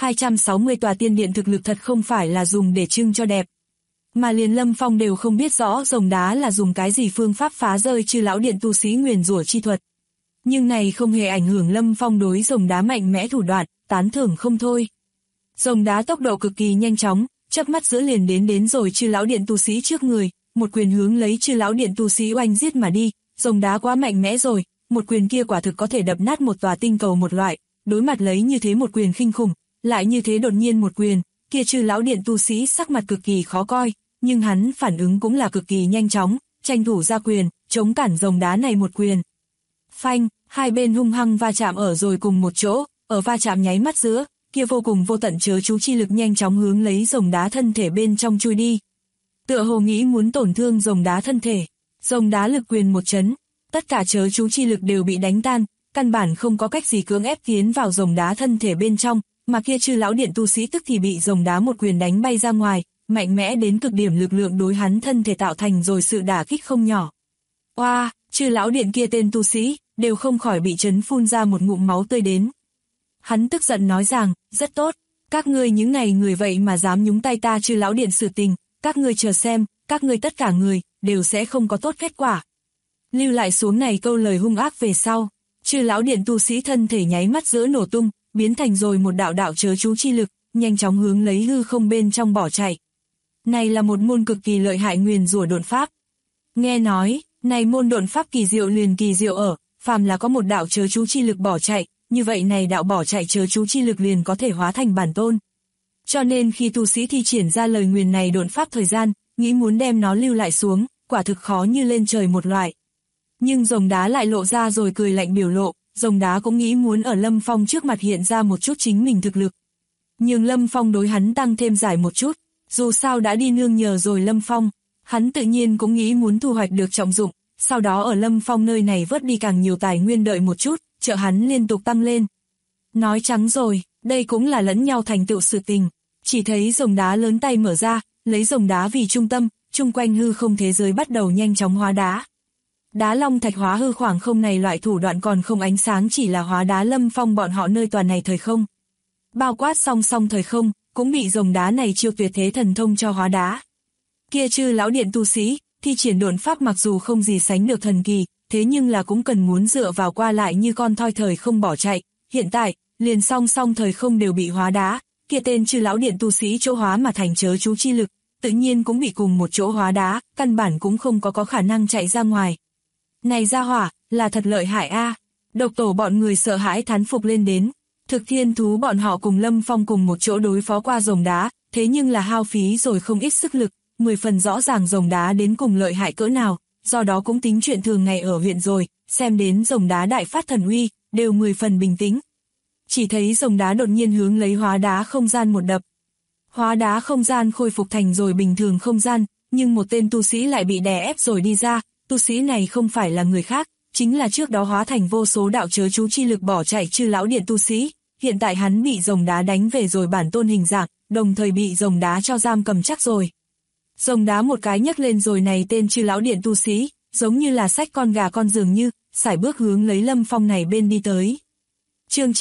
260 tòa tiên điện thực lực thật không phải là dùng để trưng cho đẹp. Mà liền Lâm Phong đều không biết rõ rồng đá là dùng cái gì phương pháp phá rơi Chư lão điện tu sĩ nguyền rủa chi thuật. Nhưng này không hề ảnh hưởng Lâm Phong đối rồng đá mạnh mẽ thủ đoạn, tán thưởng không thôi. Rồng đá tốc độ cực kỳ nhanh chóng, chớp mắt giữa liền đến rồi Chư lão điện tu sĩ trước người, một quyền hướng lấy Chư lão điện tu sĩ oanh giết mà đi, rồng đá quá mạnh mẽ rồi, một quyền kia quả thực có thể đập nát một tòa tinh cầu một loại, đối mặt lấy như thế một quyền khinh khủng, lại như thế đột nhiên một quyền, kia Chư lão điện tu sĩ sắc mặt cực kỳ khó coi, nhưng hắn phản ứng cũng là cực kỳ nhanh chóng, tranh thủ ra quyền, chống cản rồng đá này một quyền. Phanh, hai bên hung hăng va chạm ở rồi cùng một chỗ, ở va chạm nháy mắt giữa, kia vô cùng vô tận chớ chú chi lực nhanh chóng hướng lấy rồng đá thân thể bên trong chui đi. Tựa hồ nghĩ muốn tổn thương rồng đá thân thể, rồng đá lực quyền một chấn, tất cả chớ chú chi lực đều bị đánh tan, căn bản không có cách gì cưỡng ép tiến vào rồng đá thân thể bên trong, mà kia Chư lão điện tu sĩ tức thì bị rồng đá một quyền đánh bay ra ngoài, mạnh mẽ đến cực điểm lực lượng đối hắn thân thể tạo thành rồi sự đả kích không nhỏ. Oa, Chư lão điện kia tên tu sĩ, đều không khỏi bị chấn phun ra một ngụm máu tươi đến. Hắn tức giận nói rằng, rất tốt, các ngươi những này người vậy mà dám nhúng tay ta Chư lão điện sự tình, các ngươi chờ xem, các ngươi tất cả người, đều sẽ không có tốt kết quả. Lưu lại xuống này câu lời hung ác về sau, Chư lão điện tu sĩ thân thể nháy mắt giữa nổ tung, biến thành rồi một đạo đạo chớ chú chi lực, nhanh chóng hướng lấy hư không bên trong bỏ chạy. Này là một môn cực kỳ lợi hại nguyền rủa độn pháp. Nghe nói, này môn độn pháp kỳ diệu liền kỳ diệu ở, phàm là có một đạo chớ chú chi lực bỏ chạy, như vậy này đạo bỏ chạy chớ chú chi lực liền có thể hóa thành bản tôn. Cho nên khi tu sĩ thi triển ra lời nguyền này độn pháp thời gian, nghĩ muốn đem nó lưu lại xuống, quả thực khó như lên trời một loại. Nhưng rồng đá lại lộ ra rồi cười lạnh biểu lộ, rồng đá cũng nghĩ muốn ở Lâm Phong trước mặt hiện ra một chút chính mình thực lực. Nhưng Lâm Phong đối hắn tăng thêm giải một chút, dù sao đã đi nương nhờ rồi Lâm Phong, hắn tự nhiên cũng nghĩ muốn thu hoạch được trọng dụng, sau đó ở Lâm Phong nơi này vớt đi càng nhiều tài nguyên đợi một chút, trợ hắn liên tục tăng lên. Nói trắng rồi, đây cũng là lẫn nhau thành tựu sự tình, chỉ thấy rồng đá lớn tay mở ra, lấy rồng đá vì trung tâm, chung quanh hư không thế giới bắt đầu nhanh chóng hóa đá. Đá long thạch hóa hư khoảng không này loại thủ đoạn còn không ánh sáng chỉ là hóa đá Lâm Phong bọn họ nơi toàn này thời không. Bao quát song song thời không, cũng bị rồng đá này chiêu tuyệt thế thần thông cho hóa đá. Kia Chư lão điện tu sĩ, thi triển độn pháp mặc dù không gì sánh được thần kỳ, thế nhưng là cũng cần muốn dựa vào qua lại như con thoi thời không bỏ chạy. Hiện tại, liền song song thời không đều bị hóa đá, kia tên Chư lão điện tu sĩ chỗ hóa mà thành chớ chú chi lực, tự nhiên cũng bị cùng một chỗ hóa đá, căn bản cũng không có khả năng chạy ra ngoài. Này gia hỏa, là thật lợi hại a. Độc tổ bọn người sợ hãi thán phục lên đến. Thực thiên thú bọn họ cùng Lâm Phong cùng một chỗ đối phó qua rồng đá, thế nhưng là hao phí rồi không ít sức lực, 10 phần rõ ràng rồng đá đến cùng lợi hại cỡ nào, do đó cũng tính chuyện thường ngày ở huyện rồi, xem đến rồng đá đại phát thần uy, đều 10 phần bình tĩnh. Chỉ thấy rồng đá đột nhiên hướng lấy hóa đá không gian một đập. Hóa đá không gian khôi phục thành rồi bình thường không gian, nhưng một tên tu sĩ lại bị đè ép rồi đi ra, tu sĩ này không phải là người khác, chính là trước đó hóa thành vô số đạo chớ chú chi lực bỏ chạy Chư lão điện tu sĩ, hiện tại hắn bị rồng đá đánh về rồi bản tôn hình dạng, đồng thời bị rồng đá cho giam cầm chắc rồi. Rồng đá một cái nhấc lên rồi này tên Chư lão điện tu sĩ, giống như là xách con gà con dường như, sải bước hướng lấy Lâm Phong này bên đi tới. Chương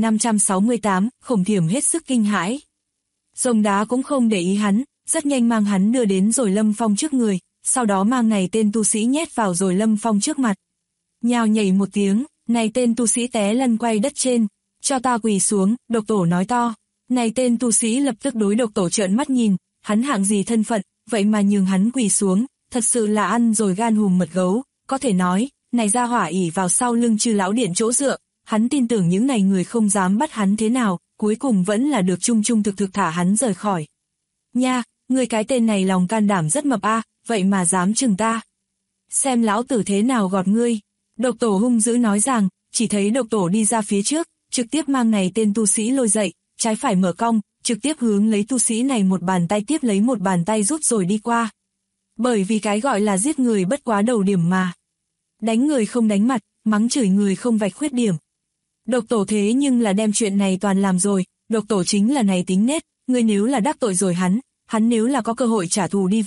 9568, Khổng Thiểm hết sức kinh hãi. Rồng đá cũng không để ý hắn, rất nhanh mang hắn đưa đến rồi Lâm Phong trước người, sau đó mang này tên tu sĩ nhét vào rồi Lâm Phong trước mặt. Nhào nhảy một tiếng, này tên tu sĩ té lăn quay đất trên, cho ta quỳ xuống, độc tổ nói to. Này tên tu sĩ lập tức đối độc tổ trợn mắt nhìn, hắn hạng gì thân phận, vậy mà nhường hắn quỳ xuống, thật sự là ăn rồi gan hùm mật gấu, có thể nói, này gia hỏa ỷ vào sau lưng Chư lão điện chỗ dựa, hắn tin tưởng những này người không dám bắt hắn thế nào, cuối cùng vẫn là được trung trung thực thực thả hắn rời khỏi. Nha, người cái tên này lòng can đảm rất mập a, vậy mà dám chừng ta. Xem lão tử thế nào gọt ngươi. Độc tổ hung dữ nói rằng, chỉ thấy độc tổ đi ra phía trước, trực tiếp mang này tên tu sĩ lôi dậy, trái phải mở cong, trực tiếp hướng lấy tu sĩ này một bàn tay tiếp lấy một bàn tay rút rồi đi qua. Bởi vì cái gọi là giết người bất quá đầu điểm mà. Đánh người không đánh mặt, mắng chửi người không vạch khuyết điểm. Độc tổ thế nhưng là đem chuyện này toàn làm rồi, độc tổ chính là này tính nết, ngươi nếu là đắc tội rồi hắn nếu là có cơ hội trả thù đi về,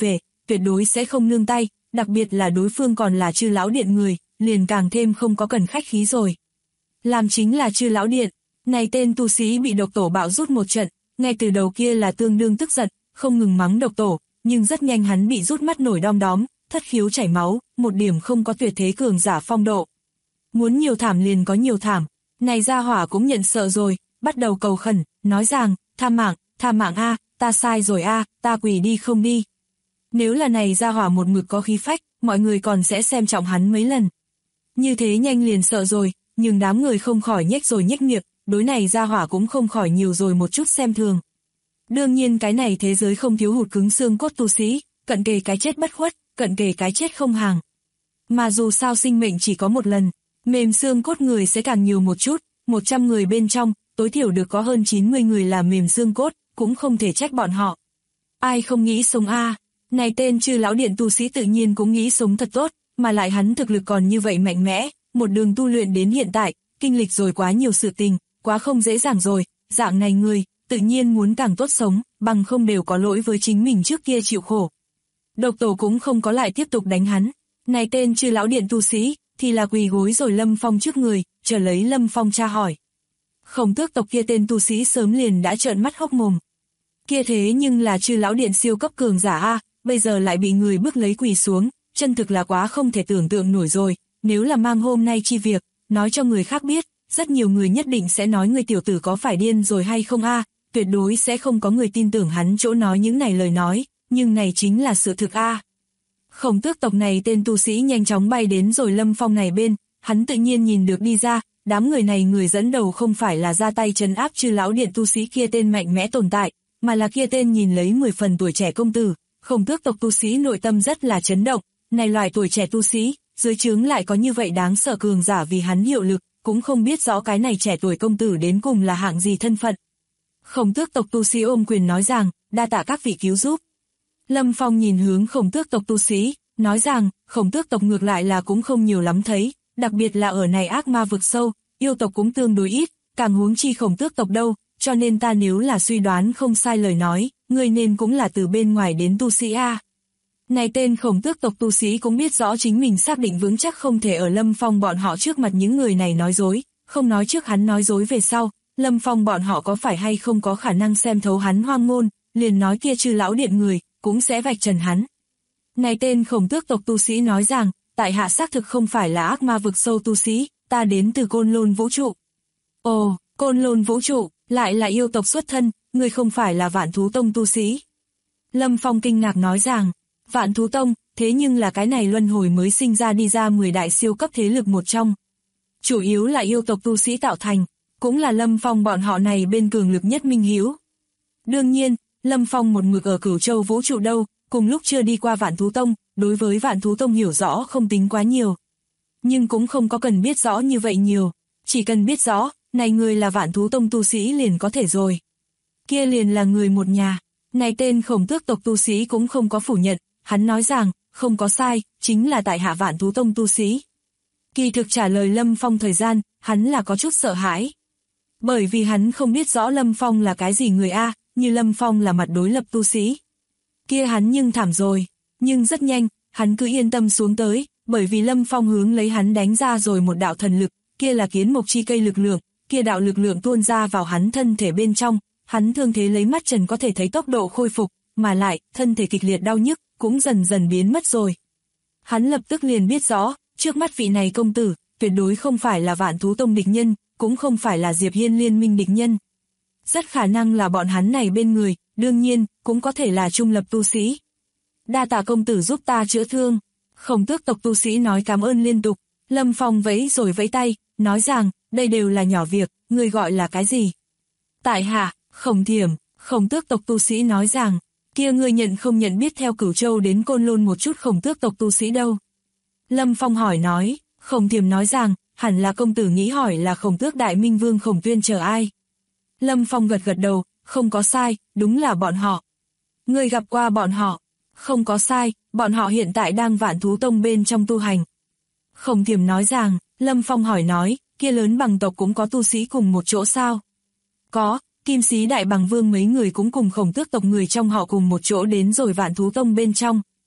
tuyệt đối sẽ không nương tay, đặc biệt là đối phương còn là Chư Lão Điện người, liền càng thêm không có cần khách khí rồi. Làm chính là Chư Lão Điện, này tên tu sĩ bị độc tổ bạo rút một trận, ngay từ đầu kia là tương đương tức giận, không ngừng mắng độc tổ, nhưng rất nhanh hắn bị rút mắt nổi đom đóm, thất khiếu chảy máu, một điểm không có tuyệt thế cường giả phong độ. Muốn nhiều thảm liền có nhiều thảm, này gia hỏa cũng nhận sợ rồi, bắt đầu cầu khẩn, nói rằng, tha mạng a, ta sai rồi a, ta quỳ đi không đi. Nếu là này gia hỏa một mực có khí phách, mọi người còn sẽ xem trọng hắn mấy lần. Như thế nhanh liền sợ rồi, nhưng đám người không khỏi nhếch rồi nhếch miệng, đối này gia hỏa cũng không khỏi nhiều rồi một chút xem thường. Đương nhiên cái này thế giới không thiếu hụt cứng xương cốt tu sĩ, cận kề cái chết bất khuất, cận kề cái chết không hàng. Mà dù sao sinh mệnh chỉ có một lần, mềm xương cốt người sẽ càng nhiều một chút, 100 người bên trong, tối thiểu được có hơn 90 người là mềm xương cốt, cũng không thể trách bọn họ. Ai không nghĩ sống a? Này tên Chư Lão Điện tu sĩ tự nhiên cũng nghĩ sống thật tốt, mà lại hắn thực lực còn như vậy mạnh mẽ, một đường tu luyện đến hiện tại, kinh lịch rồi quá nhiều sự tình, quá không dễ dàng rồi, dạng này người, tự nhiên muốn càng tốt sống, bằng không đều có lỗi với chính mình trước kia chịu khổ. Độc tổ cũng không có lại tiếp tục đánh hắn, này tên Chư Lão Điện tu sĩ, thì là quỳ gối rồi Lâm Phong trước người, chờ lấy Lâm Phong tra hỏi. Khổng Tước tộc kia tên tu sĩ sớm liền đã trợn mắt hốc mồm. Kia thế nhưng là Chư Lão Điện siêu cấp cường giả a, bây giờ lại bị người bức lấy quỳ xuống, chân thực là quá không thể tưởng tượng nổi rồi, nếu là mang hôm nay chi việc, nói cho người khác biết, rất nhiều người nhất định sẽ nói người tiểu tử có phải điên rồi hay không a, tuyệt đối sẽ không có người tin tưởng hắn chỗ nói những này lời nói, nhưng này chính là sự thực a. Khổng Tước tộc này tên tu sĩ nhanh chóng bay đến rồi Lâm Phong này bên, hắn tự nhiên nhìn được đi ra, đám người này người dẫn đầu không phải là ra tay trấn áp Chư Lão Điện tu sĩ kia tên mạnh mẽ tồn tại, mà là kia tên nhìn lấy 10 phần tuổi trẻ công tử. Khổng Tước tộc tu sĩ nội tâm rất là chấn động, này loài tuổi trẻ tu sĩ, dưới trướng lại có như vậy đáng sợ cường giả vì hắn hiệu lực, cũng không biết rõ cái này trẻ tuổi công tử đến cùng là hạng gì thân phận. Khổng Tước tộc tu sĩ ôm quyền nói rằng, đa tạ các vị cứu giúp. Lâm Phong nhìn hướng Khổng Tước tộc tu sĩ, nói rằng, Khổng Tước tộc ngược lại là cũng không nhiều lắm thấy, đặc biệt là ở này ác ma vực sâu, yêu tộc cũng tương đối ít, càng huống chi Khổng Tước tộc đâu, cho nên ta nếu là suy đoán không sai lời nói, người nên cũng là từ bên ngoài đến tu sĩ a. Này tên Khổng Tước tộc tu sĩ cũng biết rõ chính mình xác định vững chắc không thể ở Lâm Phong bọn họ trước mặt những người này nói dối, không nói trước hắn nói dối về sau, Lâm Phong bọn họ có phải hay không có khả năng xem thấu hắn hoang ngôn, liền nói kia Chư Lão Điện người, cũng sẽ vạch trần hắn. Này tên Khổng Tước tộc tu sĩ nói rằng, tại hạ xác thực không phải là ác ma vực sâu tu sĩ, ta đến từ Côn Lôn vũ trụ. Ồ, Côn Lôn vũ trụ, lại là yêu tộc xuất thân, người không phải là Vạn Thú Tông tu sĩ. Lâm Phong kinh ngạc nói rằng, Vạn Thú Tông, thế nhưng là cái này luân hồi mới sinh ra đi ra 10 đại siêu cấp thế lực một trong. Chủ yếu là yêu tộc tu sĩ tạo thành, cũng là Lâm Phong bọn họ này bên cường lực nhất minh hiếu. Đương nhiên, Lâm Phong một mực ở Cửu Châu vũ trụ đâu, cùng lúc chưa đi qua Vạn Thú Tông, đối với Vạn Thú Tông hiểu rõ không tính quá nhiều. Nhưng cũng không có cần biết rõ như vậy nhiều, chỉ cần biết rõ, này người là Vạn Thú Tông tu sĩ liền có thể rồi. Kia liền là người một nhà, này tên Khổng Tước tộc tu sĩ cũng không có phủ nhận, hắn nói rằng, không có sai, chính là tại hạ Vạn Thú Tông tu sĩ. Kỳ thực trả lời Lâm Phong thời gian, hắn là có chút sợ hãi. Bởi vì hắn không biết rõ Lâm Phong là cái gì người a, như Lâm Phong là mặt đối lập tu sĩ. Kia hắn nhưng thảm rồi, nhưng rất nhanh, hắn cứ yên tâm xuống tới, bởi vì Lâm Phong hướng lấy hắn đánh ra rồi một đạo thần lực, kia là kiến mộc chi cây lực lượng, kia đạo lực lượng tuôn ra vào hắn thân thể bên trong, hắn thương thế lấy mắt trần có thể thấy tốc độ khôi phục, mà lại, thân thể kịch liệt đau nhức, cũng dần dần biến mất rồi. Hắn lập tức liền biết rõ, trước mắt vị này công tử, tuyệt đối không phải là Vạn Thú Tông địch nhân, cũng không phải là Diệp Hiên liên minh địch nhân. Rất khả năng là bọn hắn này bên người, đương nhiên, cũng có thể là trung lập tu sĩ. Đa tạ công tử giúp ta chữa thương. Khổng Tước tộc tu sĩ nói cảm ơn liên tục, Lâm Phong vẫy rồi vẫy tay, nói rằng, đây đều là nhỏ việc, người gọi là cái gì? Tại hạ, Khổng Thiểm. Khổng Tước tộc tu sĩ nói rằng, kia người nhận không nhận biết theo Cửu Châu đến Côn Lôn một chút Khổng Tước tộc tu sĩ đâu? Lâm Phong hỏi nói, Khổng Thiểm nói rằng, hẳn là công tử nghĩ hỏi là Khổng Tước Đại Minh Vương Khổng Tuyên chờ ai? Lâm Phong gật gật đầu, không có sai, đúng là bọn họ. Người gặp qua bọn họ? Không có sai, bọn họ hiện tại đang Vạn Thú Tông bên trong tu hành. Khổng Thiểm nói rằng, Lâm Phong hỏi nói, kia lớn bằng tộc cũng có tu sĩ cùng một chỗ sao? Có, Kim Sĩ Đại Bằng Vương mấy người cũng cùng Khổng Tước tộc người trong họ cùng một chỗ đến rồi Vạn Thú Tông bên trong.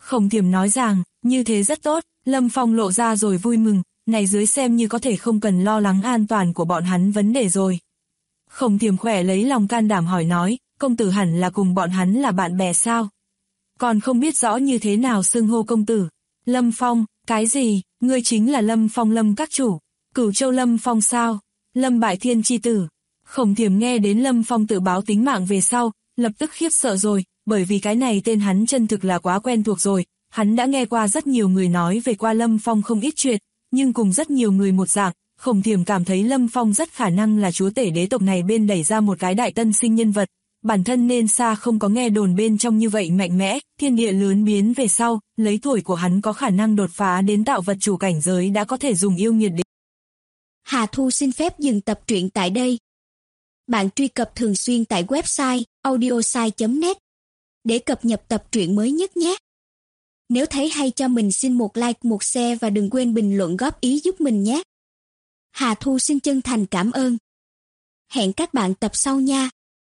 Khổng Thiểm nói rằng, như thế rất tốt, Lâm Phong lộ ra rồi vui mừng, này dưới xem như có thể không cần lo lắng an toàn của bọn hắn vấn đề rồi. Khổng Thiểm khỏe lấy lòng can đảm hỏi nói, công tử hẳn là cùng bọn hắn là bạn bè sao? Còn không biết rõ như thế nào xưng hô công tử. Lâm Phong, cái gì, ngươi chính là Lâm Phong Lâm các chủ, Cửu Châu Lâm Phong sao? Lâm Bại Thiên chi tử. Khổng Thiểm nghe đến Lâm Phong tự báo tính mạng về sau, lập tức khiếp sợ rồi, bởi vì cái này tên hắn chân thực là quá quen thuộc rồi, hắn đã nghe qua rất nhiều người nói về qua Lâm Phong không ít chuyện, nhưng cùng rất nhiều người một dạng, Khổng Thiểm cảm thấy Lâm Phong rất khả năng là chúa tể đế tộc này bên đẩy ra một cái đại tân sinh nhân vật, bản thân nên xa không có nghe đồn bên trong như vậy mạnh mẽ, thiên địa lớn biến về sau, lấy tuổi của hắn có khả năng đột phá đến tạo vật chủ cảnh giới đã có thể dùng yêu nghiệt đế. Hà Thu xin phép dừng tập truyện tại đây. Bạn truy cập thường xuyên tại website audiosai.net để cập nhật tập truyện mới nhất nhé. Nếu thấy hay cho mình xin một like, một share và đừng quên bình luận góp ý giúp mình nhé. Hà Thu xin chân thành cảm ơn. Hẹn các bạn tập sau nha.